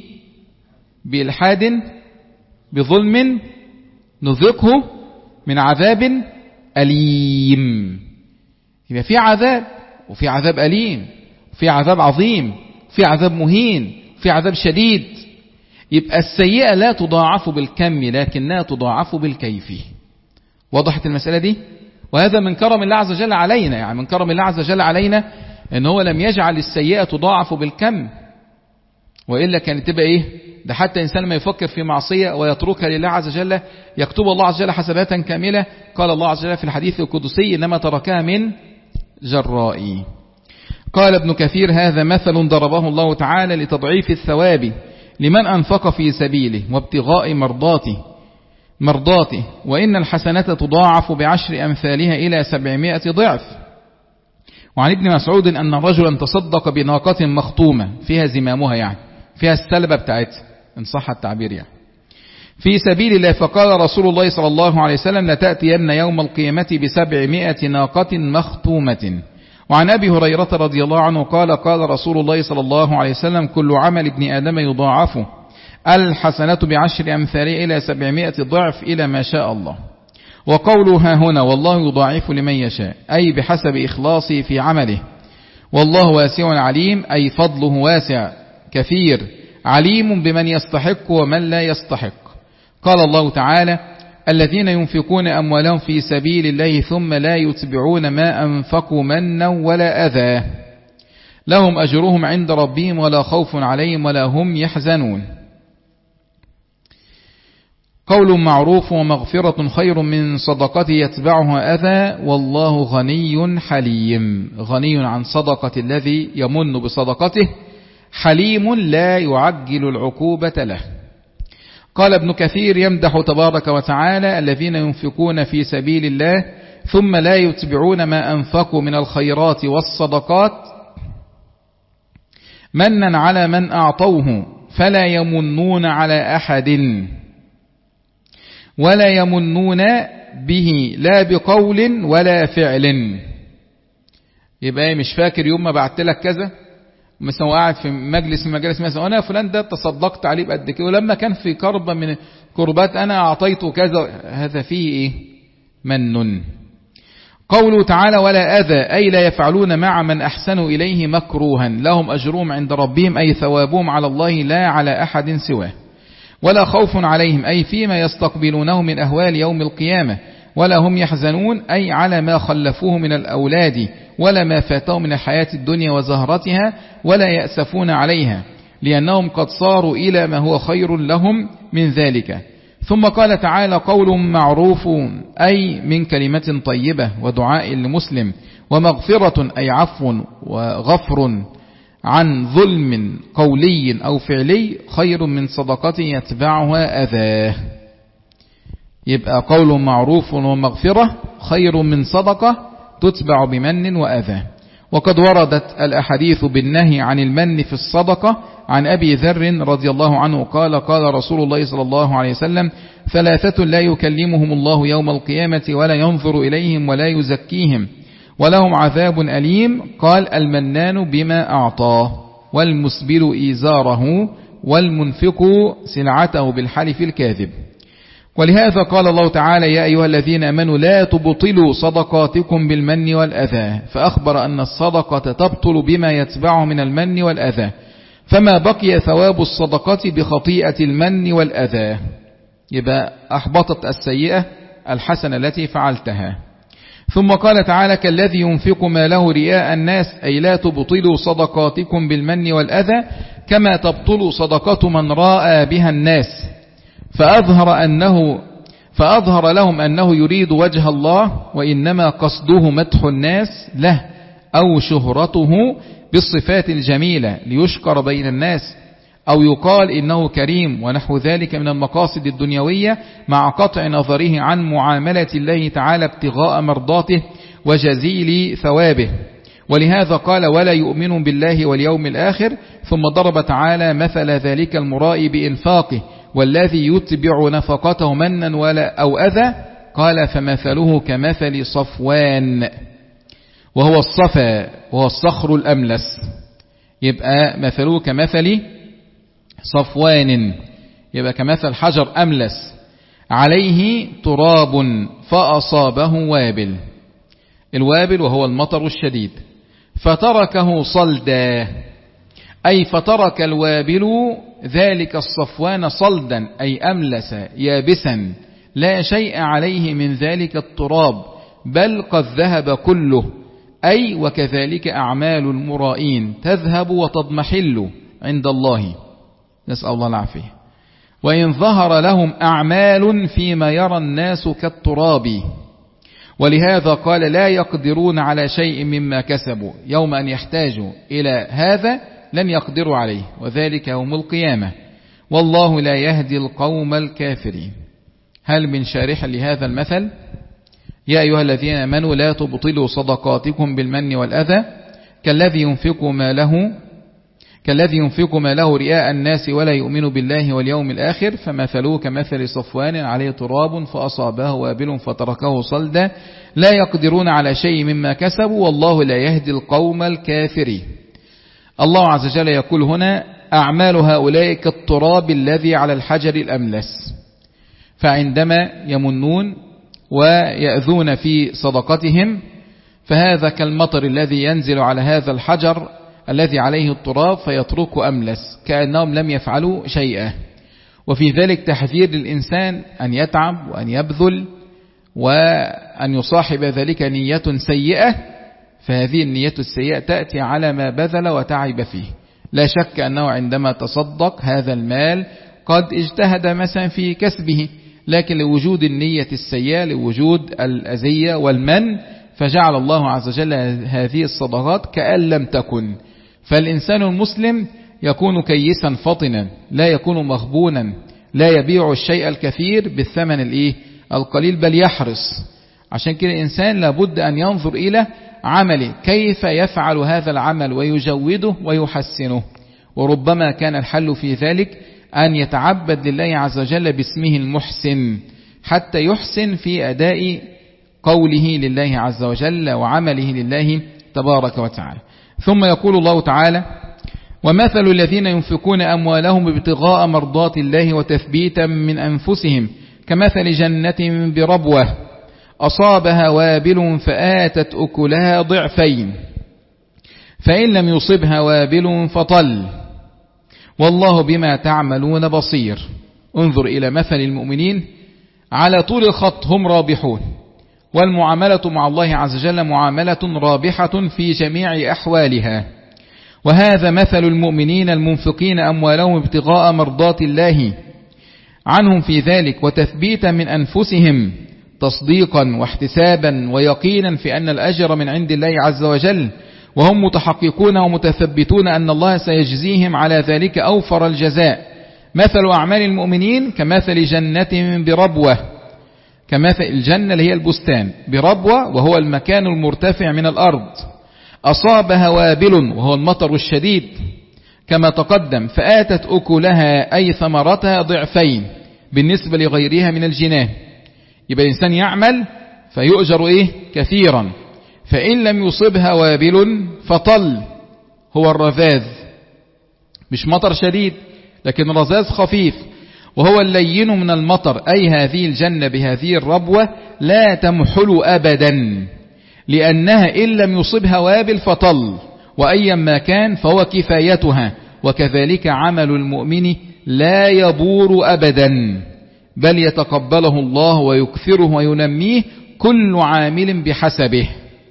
بإلحاد بظلم نذقه من عذاب أليم. يبقى في عذاب، وفي عذاب أليم، وفي عذاب عظيم، وفي عذاب مهين، وفي عذاب شديد. يبقى السيئة لا تضاعف بالكم لكنها تضاعف بالكيف. وضحت المسألة دي؟ وهذا من كرم الله عز وجل علينا. يعني من كرم الله عز وجل علينا ان هو لم يجعل السيئة تضاعف بالكم، وإلا كانت تبقى ايه؟ ده حتى إنسان ما يفكر في معصية ويتركها لله عز وجل يكتب الله عز وجل حسنات كاملة. قال الله عز وجل في الحديث القدسي إنما تركها من جرائي. قال ابن كثير هذا مثل ضربه الله تعالى لتضعيف الثواب لمن أنفق في سبيله وابتغاء مرضاته مرضاته وإن الحسنة تضاعف بعشر أمثالها إلى سبعمائة ضعف. وعن ابن مسعود أن رجلا تصدق بناقة مخطومة فيها زمامها، يعني فيها السلبة بتاعتها إن صح التعبير، يعني في سبيل الله، فقال رسول الله صلى الله عليه وسلم لتأتين يوم القيامة بسبعمائة ناقة مخطومة. وعن أبي هريرة رضي الله عنه قال قال رسول الله صلى الله عليه وسلم كل عمل ابن آدم يضاعف الحسنة بعشر أمثالها إلى سبعمائة ضعف إلى ما شاء الله. وقولها هنا والله يضاعف لمن يشاء أي بحسب إخلاصه في عمله، والله واسع عليم أي فضله واسع كثير عليم بمن يستحق ومن لا يستحق. قال الله تعالى الذين ينفقون أموالهم في سبيل الله ثم لا يتبعون ما أنفقوا منا ولا أذى لهم أجرهم عند ربهم ولا خوف عليهم ولا هم يحزنون. قول معروف ومغفرة خير من صدقة يتبعها أذى والله غني حليم. غني عن صدقة الذي يمن بصدقته، حليم لا يعجل العقوبة له. قال ابن كثير يمدح تبارك وتعالى الذين ينفقون في سبيل الله ثم لا يتبعون ما أنفقوا من الخيرات والصدقات منا على من أعطوه فلا يمنون على أحد ولا يمنون به لا بقول ولا فعل. يبقى مش فاكر يوم ما بعت لك كذا مثلا قاعد في مجلس من مجالس مثلا انا فلان ده تصدقت عليه بقد كده، ولما كان في كربة من كربات انا اعطيته كذا، هذا فيه ايه؟ من قوله تعالى ولا أذى أي لا يفعلون مع من أحسنوا إليه مكروها لهم أجرهم عند ربهم أي ثوابهم على الله لا على أحد سواه. ولا خوف عليهم أي فيما يستقبلونه من أهوال يوم القيامة. ولا هم يحزنون أي على ما خلفوه من الأولاد ولا ما فاتهم من الحياة الدنيا وزهرتها ولا يأسفون عليها لأنهم قد صاروا إلى ما هو خير لهم من ذلك. ثم قال تعالى قول معروف أي من كلمة طيبة ودعاء لمسلم ومغفرة أي عفو وغفر عن ظلم قولي أو فعلي خير من صدقة يتبعها أذاه. يبقى قول معروف ومغفرة خير من صدقة تتبع بمن وأذى. وقد وردت الأحاديث بالنهي عن المن في الصدقة عن أبي ذر رضي الله عنه قال قال رسول الله صلى الله عليه وسلم ثلاثة لا يكلمهم الله يوم القيامة ولا ينظر إليهم ولا يزكيهم ولهم عذاب أليم. قال المنان بما أعطاه والمسبل إيزاره والمنفق سلعته بالحلف الكاذب. ولهذا قال الله تعالى يا أيها الذين آمنوا لا تبطلوا صدقاتكم بالمن والأذى فأخبر أن الصدقة تبطل بما يتبعه من المن والأذى فما بقي ثواب الصدقة بخطيئة المن والأذى. يبقى أحبطت السيئة الحسنة التي فعلتها. ثم قال تعالى كالذي ينفق ماله رئاء الناس أي لا تبطلوا صدقاتكم بالمن والأذى كما تبطل صدقة من راء بها الناس فأظهر أنه فأظهر لهم أنه يريد وجه الله وإنما قصده مدح الناس له أو شهرته بالصفات الجميلة ليشكر بين الناس أو يقال إنه كريم ونحو ذلك من المقاصد الدنيوية مع قطع نظره عن معاملة الله تعالى ابتغاء مرضاته وجزيل ثوابه. ولهذا قال ولا يؤمن بالله واليوم الآخر ثم ضرب تعالى مثل ذلك المرائي بإنفاقه والذي يتبع نفقته منا ولا أو أذى قال فمثله كمثل صفوان وهو الصفا وهو الصخر الأملس. يبقى مثله كمثل صفوان يبقى كمثل حجر أملس عليه تراب فأصابه وابل. الوابل وهو المطر الشديد فتركه صلدا أي فترك الوابل ذلك الصفوان صلدا أي أملس يابسا لا شيء عليه من ذلك التراب بل قد ذهب كله أي وكذلك أعمال المرائين تذهب وتضمحل عند الله نسأل الله العافية. وإن ظهر لهم أعمال فيما يرى الناس كالتراب. ولهذا قال لا يقدرون على شيء مما كسبوا يوم أن يحتاجوا إلى هذا لن يقدروا عليه وذلك يوم القيامة والله لا يهدي القوم الكافرين. هل من شارح لهذا المثل؟ يا أيها الذين آمنوا لا تبطلوا صدقاتكم بالمن والأذى كالذي ينفق ماله كالذي ينفق ماله رئاء الناس ولا يؤمن بالله واليوم الآخر فمثلوه كمثل صفوان عليه تراب فأصابه وابل فتركه صلدا لا يقدرون على شيء مما كسبوا والله لا يهدي القوم الكافرين. الله عز وجل يقول هنا أعمال هؤلاء كالتراب الذي على الحجر الأملس فعندما يمنون ويأذون في صدقتهم فهذا كالمطر الذي ينزل على هذا الحجر الذي عليه التراب فيتركه أملس كأنهم لم يفعلوا شيئا. وفي ذلك تحذير للإنسان أن يتعب وأن يبذل وأن يصاحب ذلك نية سيئة فهذه النية السيئة تأتي على ما بذل وتعب فيه. لا شك أنه عندما تصدق هذا المال قد اجتهد مثلا في كسبه لكن لوجود النية السيئة لوجود الأذية والمن فجعل الله عز وجل هذه الصدقات كأن لم تكن. فالإنسان المسلم يكون كيسا فطنا لا يكون مغبونا لا يبيع الشيء الكثير بالثمن الإيه القليل بل يحرص. عشان كده الإنسان لابد أن ينظر إلى عمله كيف يفعل هذا العمل ويجوده ويحسنه. وربما كان الحل في ذلك أن يتعبد لله عز وجل باسمه المحسن حتى يحسن في أداء قوله لله عز وجل وعمله لله تبارك وتعالى. ثم يقول الله تعالى ومثل الذين ينفقون أموالهم ابتغاء مرضات الله وتثبيتا من أنفسهم كمثل جنة بربوة أصابها وابل فآتت أكلها ضعفين، فإن لم يصبها وابل فطل، والله بما تعملون بصير. انظر إلى مثل المؤمنين على طول الخط هم رابحون، والمعاملة مع الله عز وجل معاملة رابحة في جميع أحوالها. وهذا مثل المؤمنين المنفقين أموالهم ابتغاء مرضات الله عنهم في ذلك، وتثبيتا من أنفسهم تصديقا واحتسابا ويقينا في أن الأجر من عند الله عز وجل، وهم متحققون ومتثبتون أن الله سيجزيهم على ذلك أوفر الجزاء. مثل أعمال المؤمنين كمثل جنة بربوة، كمثل الجنة اللي هي البستان، بربوة وهو المكان المرتفع من الأرض، أصابها وابل وهو المطر الشديد كما تقدم، فآتت أكلها أي ثمرتها ضعفين بالنسبة لغيرها من الجنان. يبقى الإنسان يعمل فيؤجر إيه كثيرا. فإن لم يصبها وابل فطل، هو الرذاذ، مش مطر شديد لكن رذاذ خفيف، وهو اللين من المطر، أي هذه الجنة بهذه الربوة لا تمحل أبدا، لأنها إن لم يصبها وابل فطل، وأيا ما كان فهو كفايتها. وكذلك عمل المؤمن لا يبور أبدا، بل يتقبله الله ويكثره وينميه، كل عامل بحسبه.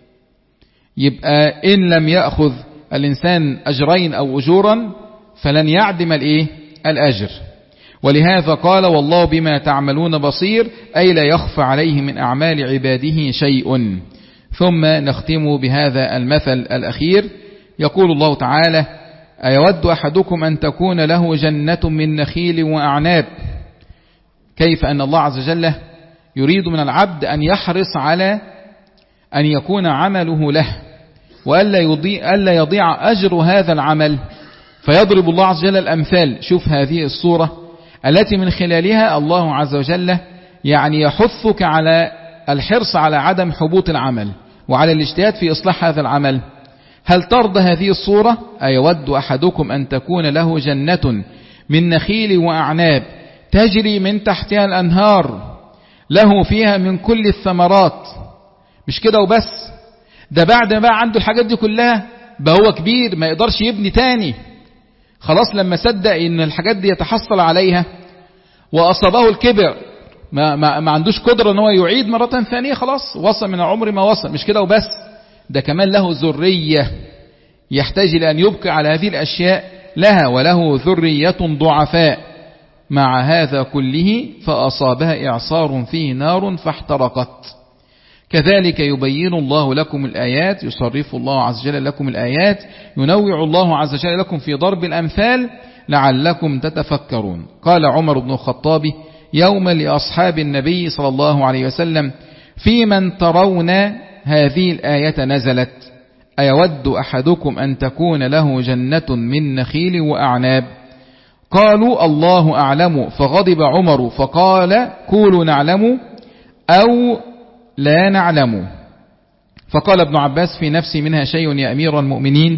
يبقى إن لم يأخذ الإنسان أجرين أو أجورا فلن يعدم الإيه؟ الأجر. ولهذا قال والله بما تعملون بصير، أي لا يخفى عليه من أعمال عباده شيء. ثم نختم بهذا المثل الأخير. يقول الله تعالى: أيود أحدكم أن تكون له جنة من نخيل وأعناب. كيف أن الله عز وجل يريد من العبد أن يحرص على أن يكون عمله له، وألا يضيع, ألا يضيع أجر هذا العمل. فيضرب الله عز وجل الأمثال. شوف هذه الصورة التي من خلالها الله عز وجل يعني يحثك على الحرص على عدم حبوط العمل وعلى الاجتهاد في إصلاح هذا العمل. هل ترضى هذه الصورة؟ أيود أحدكم أن تكون له جنة من نخيل وأعناب تجري من تحتها الأنهار له فيها من كل الثمرات. مش كده وبس، ده بعد ما بقى عنده الحاجات دي كلها بقى هو كبير ما يقدرش يبني تاني، خلاص لما صدق ان الحاجات دي يتحصل عليها وأصابه الكبر ما, ما, ما عندوش قدرة ان هو يعيد مرة ثانية، خلاص وصل من العمر ما وصل. مش كده وبس، ده كمان له ذرية يحتاج إلى أن يبقى على هذه الأشياء لها، وله ذرية ضعفاء. مع هذا كله فأصابها إعصار فيه نار فاحترقت. كذلك يبين الله لكم الآيات، يصرف الله عز وجل لكم الآيات، ينوع الله عز وجل لكم في ضرب الأمثال لعلكم تتفكرون. قال عمر بن الخطاب يوما لأصحاب النبي صلى الله عليه وسلم: في من ترون هذه الآية نزلت؟ أيود أحدكم أن تكون له جنة من نخيل وأعناب؟ قالوا الله أعلم. فغضب عمر فقال: قولوا نعلم أو لا نعلم. فقال ابن عباس: في نفسي منها شيء يا أمير المؤمنين.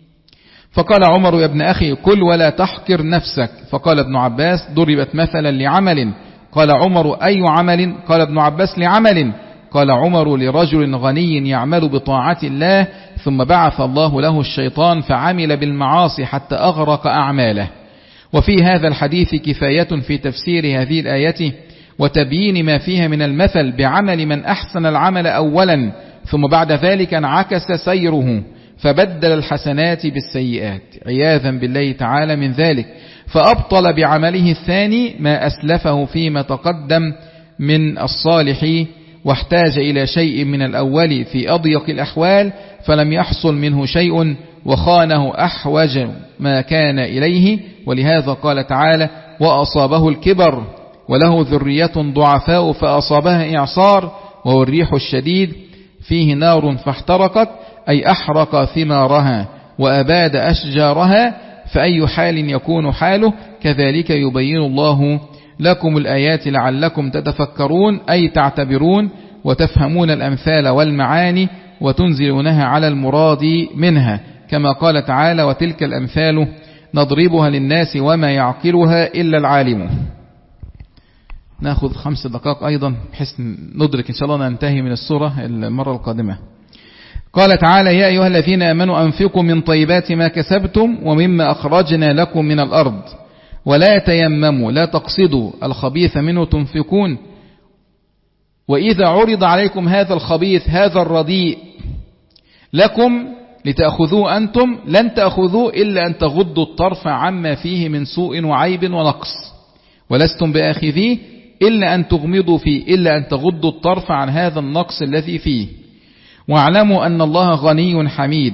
فقال عمر: يا ابن أخي كل ولا تحقر نفسك. فقال ابن عباس: ضربت مثلا لعمل. قال عمر: أي عمل؟ قال ابن عباس: لعمل. قال عمر: لرجل غني يعمل بطاعة الله ثم بعث الله له الشيطان فعمل بالمعاصي حتى أغرق أعماله. وفي هذا الحديث كفاية في تفسير هذه الآية وتبيين ما فيها من المثل بعمل من أحسن العمل أولا ثم بعد ذلك انعكس سيره فبدل الحسنات بالسيئات عياذا بالله تعالى من ذلك، فأبطل بعمله الثاني ما أسلفه فيما تقدم من الصالح، واحتاج إلى شيء من الأول في أضيق الأحوال فلم يحصل منه شيء وخانه أحوج ما كان إليه. ولهذا قال تعالى: وأصابه الكبر وله ذرية ضعفاء فأصابها إعصار وهو الريح الشديد فيه نار فاحترقت، أي أحرق ثمارها وأباد أشجارها. فأي حال يكون حاله؟ كذلك يبين الله لكم الآيات لعلكم تتفكرون، أي تعتبرون وتفهمون الأمثال والمعاني وتنزلونها على المراد منها، كما قال تعالى: وتلك الأمثال نضربها للناس وما يعقلها إلا العالم. ناخذ خمس دقائق أيضا بحيث ندرك إن شاء الله ننتهي من السورة المرة القادمة. قال تعالى: يا أيها الذين آمنوا أنفقوا من طيبات ما كسبتم ومما أخرجنا لكم من الأرض ولا تيمموا لا تقصدوا الخبيث منه تنفقون وإذا عرض عليكم هذا الخبيث هذا الرديء لكم لتأخذوه أنتم لن تأخذوه إلا أن تغضوا الطرف عما فيه من سوء وعيب ونقص ولستم بآخذيه إلا أن تغمضوا فيه إلا أن تغضوا الطرف عن هذا النقص الذي فيه. واعلموا أن الله غني حميد.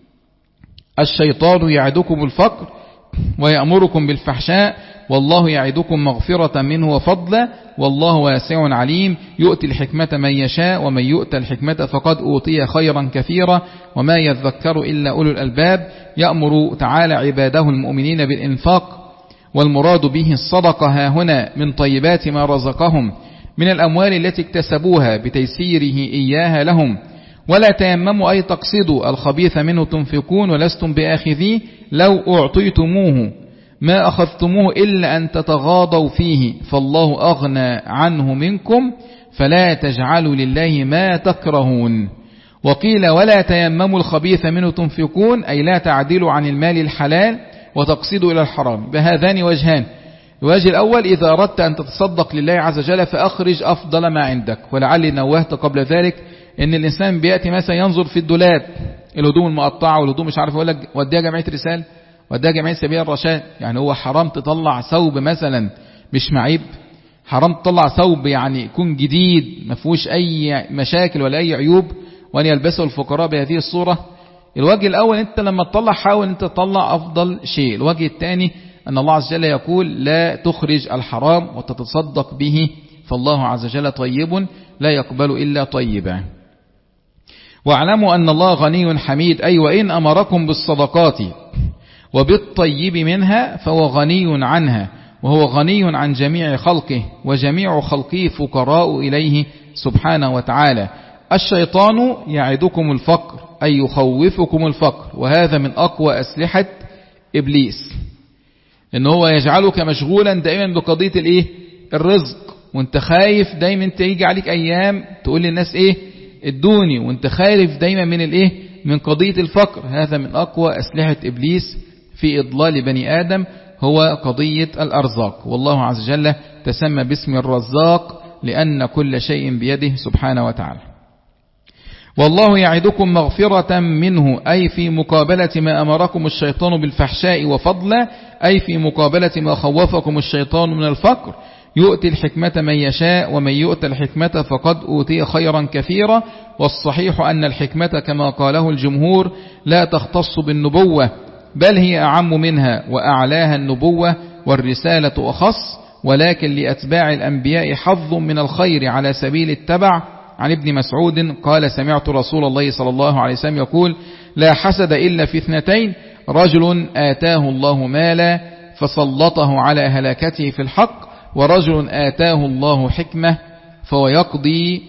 الشيطان يعدكم الفقر ويأمركم بالفحشاء والله يعدكم مغفرة منه وفضلا والله واسع عليم يؤتي الحكمة من يشاء ومن يؤتى الحكمة فقد أوتي خيرا كثيرا وما يذكر إلا أولو الألباب. يأمر تعالى عباده المؤمنين بالإنفاق والمراد به الصدقة ها هنا من طيبات ما رزقهم من الأموال التي اكتسبوها بتيسيره إياها لهم. ولا تيمموا أي تقصدوا الخبيث منه تنفقون ولستم بآخذيه لو أعطيتموه ما أخذتموه إلا أن تتغاضوا فيه فالله أغنى عنه منكم فلا تجعلوا لله ما تكرهون. وقيل ولا تيمموا الخبيث منه تنفقون أي لا تعدلوا عن المال الحلال وتقصدوا إلى الحرام. بهذان وجهان: الوجه الأول إذا أردت أن تتصدق لله عز وجل فأخرج أفضل ما عندك. ولعلي نوهت قبل ذلك إن الإنسان بيأتي مثلا ينظر في الدولاب الهدوم المقطعة والهدوم مش عارف يقول لك وديها جمعية رسالة وديها جمعية سبيل الرشاد. يعني هو حرام تطلع ثوب مثلا مش معيب؟ حرام تطلع ثوب يعني يكون جديد ما فيهوش أي مشاكل ولا أي عيوب وأن يلبسه الفقراء بهذه الصورة؟ الوجه الأول أنت لما تطلع حاول أنت تطلع أفضل شيء. الوجه الثاني أن الله عز وجل يقول لا تخرج الحرام وتتصدق به فالله عز وجل طيب لا يقبل إلا طيبا. واعلموا أن الله غني حميد أي وإن أمركم بالصدقات وبالطيب منها فهو غني عنها وهو غني عن جميع خلقه وجميع خلقه فقراء إليه سبحانه وتعالى. الشيطان يعدكم الفقر أي يخوفكم الفقر وهذا من أقوى أسلحة إبليس إن هو يجعلك مشغولا دائما بقضية الإيه؟ الرزق وانت خايف دايما تيجي عليك أيام تقول للناس إيه ادوني وانت خايف دايما من الإيه من قضية الفقر. هذا من أقوى أسلحة إبليس في إضلال بني آدم هو قضية الأرزاق. والله عز وجل تسمى باسم الرزاق لأن كل شيء بيده سبحانه وتعالى. والله يعدكم مغفرة منه أي في مقابلة ما أمركم الشيطان بالفحشاء وفضلا أي في مقابلة ما خوفكم الشيطان من الفقر. يؤتي الحكمة من يشاء ومن يؤتى الحكمة فقد أوتي خيرا كثيرا. والصحيح أن الحكمة كما قاله الجمهور لا تختص بالنبوة بل هي أعم منها وأعلاها النبوة والرسالة أخص ولكن لأتباع الأنبياء حظ من الخير على سبيل التبع. عن ابن مسعود قال سمعت رسول الله صلى الله عليه وسلم يقول لا حسد إلا في اثنتين رجل آتاه الله مالا فسلطه على هلاكته في الحق ورجل آتاه الله حكمة فهو يقضي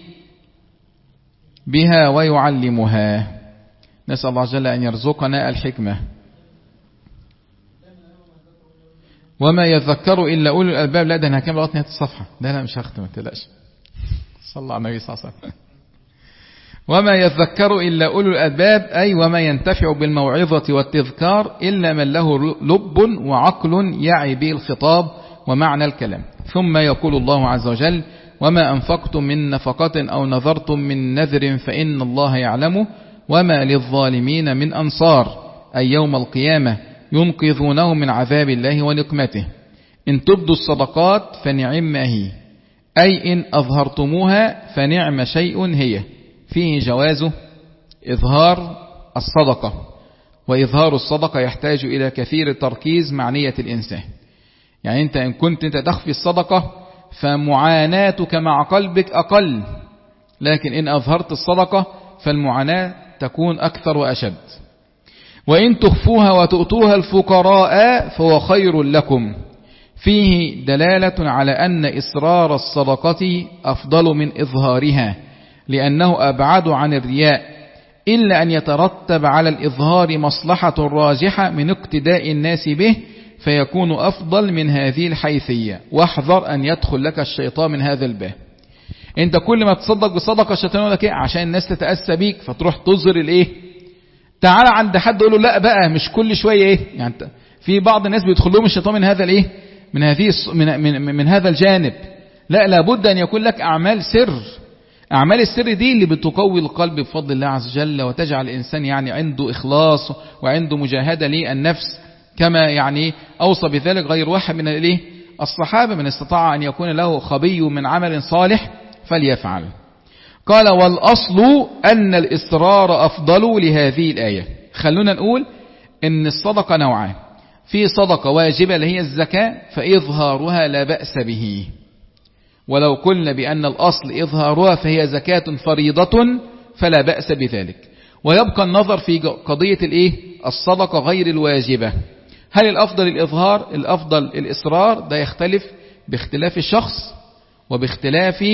بها ويعلمها. نسأل الله جل أن يرزقنا الحكمة. وما يذكر إلا أولو الألباب. لا ده أنا هكمل لغاية نهاية الصفحة ده أنا مش هختم ما تقلقش. صلى على النبي صلى الله عليه وسلم. وما يذكر إلا أولو الألباب أي وما ينتفع بالموعظة والتذكار إلا من له لب وعقل يعي به الخطاب ومعنى الكلام. ثم يقول الله عز وجل وما أنفقتم من نفقة أو نذرتم من نذر فإن الله يعلمه وما للظالمين من أنصار أي يوم القيامة ينقذونه من عذاب الله ونقمته. إن تبدوا الصدقات فنعم هي أي إن أظهرتموها فنعم شيء هي. فيه جواز إظهار الصدقة وإظهار الصدقة يحتاج إلى كثير تركيز مع نية الإنسان. يعني أنت إن كنت أنت تخفي الصدقة فمعاناتك مع قلبك أقل لكن إن أظهرت الصدقة فالمعاناة تكون أكثر وأشد. وإن تخفوها وتؤتوها الفقراء فهو خير لكم. فيه دلالة على أن إصرار الصدقة أفضل من إظهارها لأنه أبعد عن الرياء إلا أن يترتب على الإظهار مصلحة راجحة من اقتداء الناس به فيكون أفضل من هذه الحيثية، واحذر أن يدخل لك الشيطان من هذا الباب. انت كل ما تصدق بصدقة الشيطان يقول لك ايه عشان الناس تتأسى بيك، فتروح تظهر الايه. تعال عند حد يقول له لا بقى مش كل شوية ايه يعني. في بعض الناس بيدخل لهم الشيطان من هذا الايه من هذه من, من, من هذا الجانب. لا لابد أن يكون لك أعمال سر. أعمال السر دي اللي بتقوي القلب بفضل الله عز وجل، وتجعل الإنسان يعني عنده إخلاص وعنده مجاهدة للنفس، كما يعني أوصى بذلك غير واحد من الايه الصحابة: من استطاع أن يكون له خبي من عمل صالح فليفعل. قال: والأصل أن الإصرار أفضل لهذه الآية. خلونا نقول إن الصدقة نوعان: في صدقة واجبة اللي هي الزكاة، فإظهارها لا بأس به، ولو قلنا بأن الأصل إظهارها فهي زكاة فريضة فلا بأس بذلك. ويبقى النظر في قضية الإيه الصدقة غير الواجبة، هل الأفضل الإظهار الأفضل الإصرار؟ ده يختلف باختلاف الشخص وباختلاف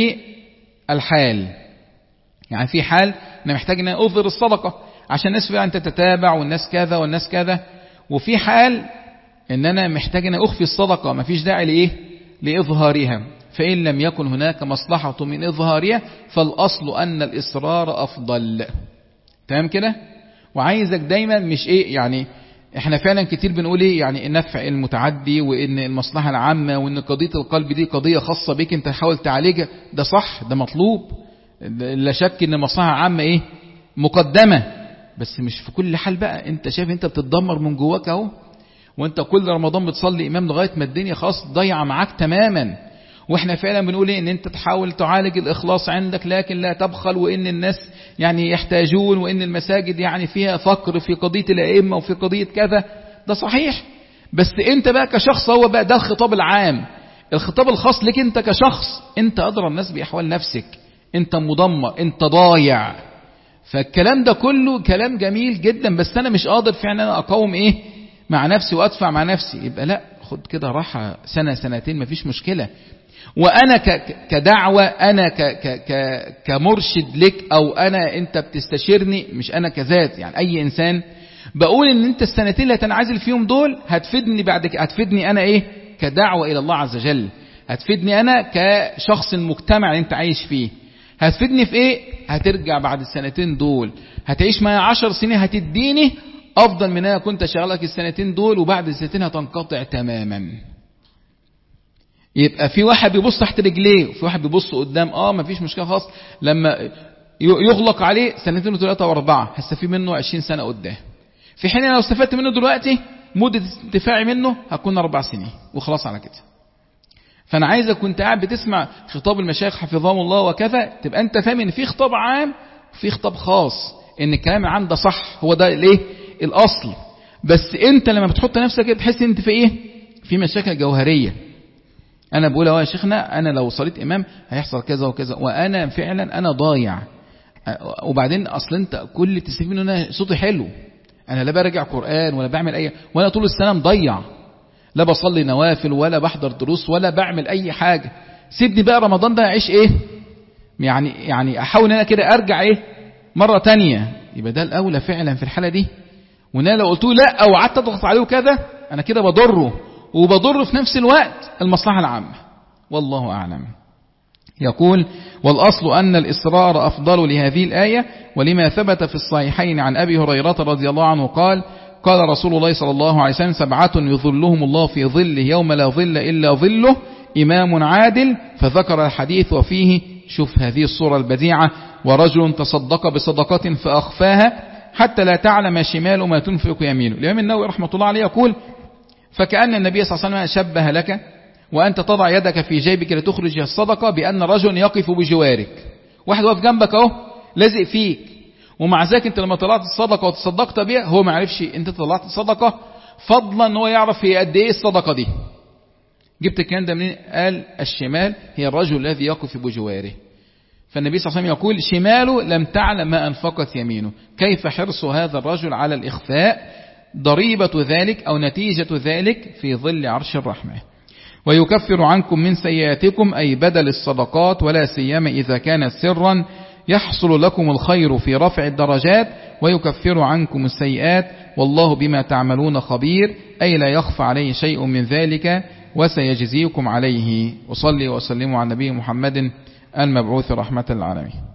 الحال. يعني في حال أنا محتاج أن أظهر الصدقة عشان الناس فيها أن تتتابع والناس كذا والناس كذا، وفي حال أن أنا محتاج أن أخفي الصدقة ما فيش داعي لإيه لإظهارها. فإن لم يكن هناك مصلحة من إظهارها فالأصل أن الإصرار أفضل. تمام كده؟ وعايزك دايما مش إيه يعني احنا فعلا كتير بنقول ايه يعني النفع المتعدي وان المصلحة العامة وان قضية القلب دي قضية خاصة بك انت حاول تعالجها. ده صح، ده مطلوب، لا شك ان المصلحة العامة ايه مقدمة، بس مش في كل حال. بقى انت شايف انت بتتدمر من جواك اهو، وانت كل رمضان بتصلي امام لغاية ما الدنيا خلاص ضيعة معاك تماما. واحنا فعلا بنقول ايه ان انت تحاول تعالج الاخلاص عندك لكن لا تبخل، وان الناس يعني يحتاجون، وان المساجد يعني فيها فقر في قضية الائمة وفي قضية كذا. ده صحيح، بس انت بقى كشخص هو بقى ده الخطاب العام. الخطاب الخاص لك انت كشخص، انت ادرى الناس باحوال نفسك، انت مدمر، انت ضايع. فالكلام ده كله كلام جميل جدا، بس انا مش قادر فعلا انا اقاوم ايه مع نفسي وادفع مع نفسي. يبقى لا، خد كده راحة سنة سنتين مفيش مشكلة. وأنا كدعوة، أنا كمرشد لك، أو أنا أنت بتستشيرني، مش أنا كذات يعني أي إنسان، بقول إن أنت السنتين اللي هتنعزل فيهم دول هتفيدني بعد كده، هتفيدني أنا إيه كدعوة إلى الله عز وجل، هتفيدني أنا كشخص المجتمع اللي أنت عايش فيه، هتفيدني في إيه؟ هترجع بعد السنتين دول هتعيش معايا عشر سنين، هتديني أفضل من أنا كنت شغلك السنتين دول، وبعد السنتين هتنقطع تماما. يبقى في واحد بيبص تحت رجليه وفي واحد بيبص قدام. اه ما فيش مشكلة خاص، لما يغلق عليه سنتين وثلاثة واربعة هستفيد منه عشرين سنة قدام، في حين لو استفدت منه دلوقتي مدة انتفاعي منه هتكون اربع سنين وخلاص على كده. فانا عايزك كنت قاعد بتسمع خطاب المشايخ حفظهم الله وكذا، تبقى انت فاهم ان في خطاب عام وفي خطاب خاص، ان الكلام العام ده صح، هو ده الايه الاصل. بس انت لما بتحط نفسك كده بتحس ان انت في ايه في مشاكل جوهرية. انا بقول اهو يا شيخنا، انا لو صليت امام هيحصل كذا وكذا، وانا فعلا انا ضايع. وبعدين اصل انت كل تستفيد منه انا صوتي حلو، انا لا برجع قرآن ولا بعمل اي، ولا طول السنة مضيع، لا بصلي نوافل ولا بحضر دروس ولا بعمل اي حاجة. سيبني بقى رمضان ده اعيش ايه يعني يعني احاول ان انا كده ارجع ايه مرة تانية. يبقى ده الاولى فعلا في الحالة دي. وانا لو قلت له لا او قعدت اضغط عليه كذا، انا كده بضره، وبضر في نفس الوقت المصلحة العامة. والله أعلم. يقول: والأصل أن الإصرار أفضل لهذه الآية، ولما ثبت في الصحيحين عن أبي هريرة رضي الله عنه قال: قال رسول الله صلى الله عليه وسلم: سبعة يظلهم الله في ظله يوم لا ظل إلا ظله، إمام عادل. فذكر الحديث وفيه، شوف هذه الصورة البديعة: ورجل تصدق بصدقة فأخفاها حتى لا تعلم شماله ما تنفق يمينه. الإمام النووي رحمة الله عليه يقول: فكأن النبي صلى الله عليه وسلم شبه لك وأنت تضع يدك في جيبك لتخرج الصدقة بأن رجل يقف بجوارك، واحد واقف جنبك اهو لازق فيك، ومع ذلك انت لما طلعت الصدقة وتصدقت بها هو ما عرفش انت طلعت الصدقة، فضلا ان هو يعرف هي قد ايه الصدقة دي. جبت الكلام ده منين؟ قال: الشمال هي الرجل الذي يقف بجواره. فالنبي صلى الله عليه وسلم يقول: شماله لم تعلم ما أنفقت يمينه. كيف حرص هذا الرجل على الإخفاء؟ ضريبة ذلك أو نتيجة ذلك في ظل عرش الرحمة. ويكفر عنكم من سيئاتكم، أي بدل الصدقات، ولا سيما إذا كانت سرا يحصل لكم الخير في رفع الدرجات ويكفر عنكم السيئات، والله بما تعملون خبير، أي لا يخفى عليه شيء من ذلك وسيجزيكم عليه. وصلي وسلموا على النبي محمد المبعوث رحمة للعالمين.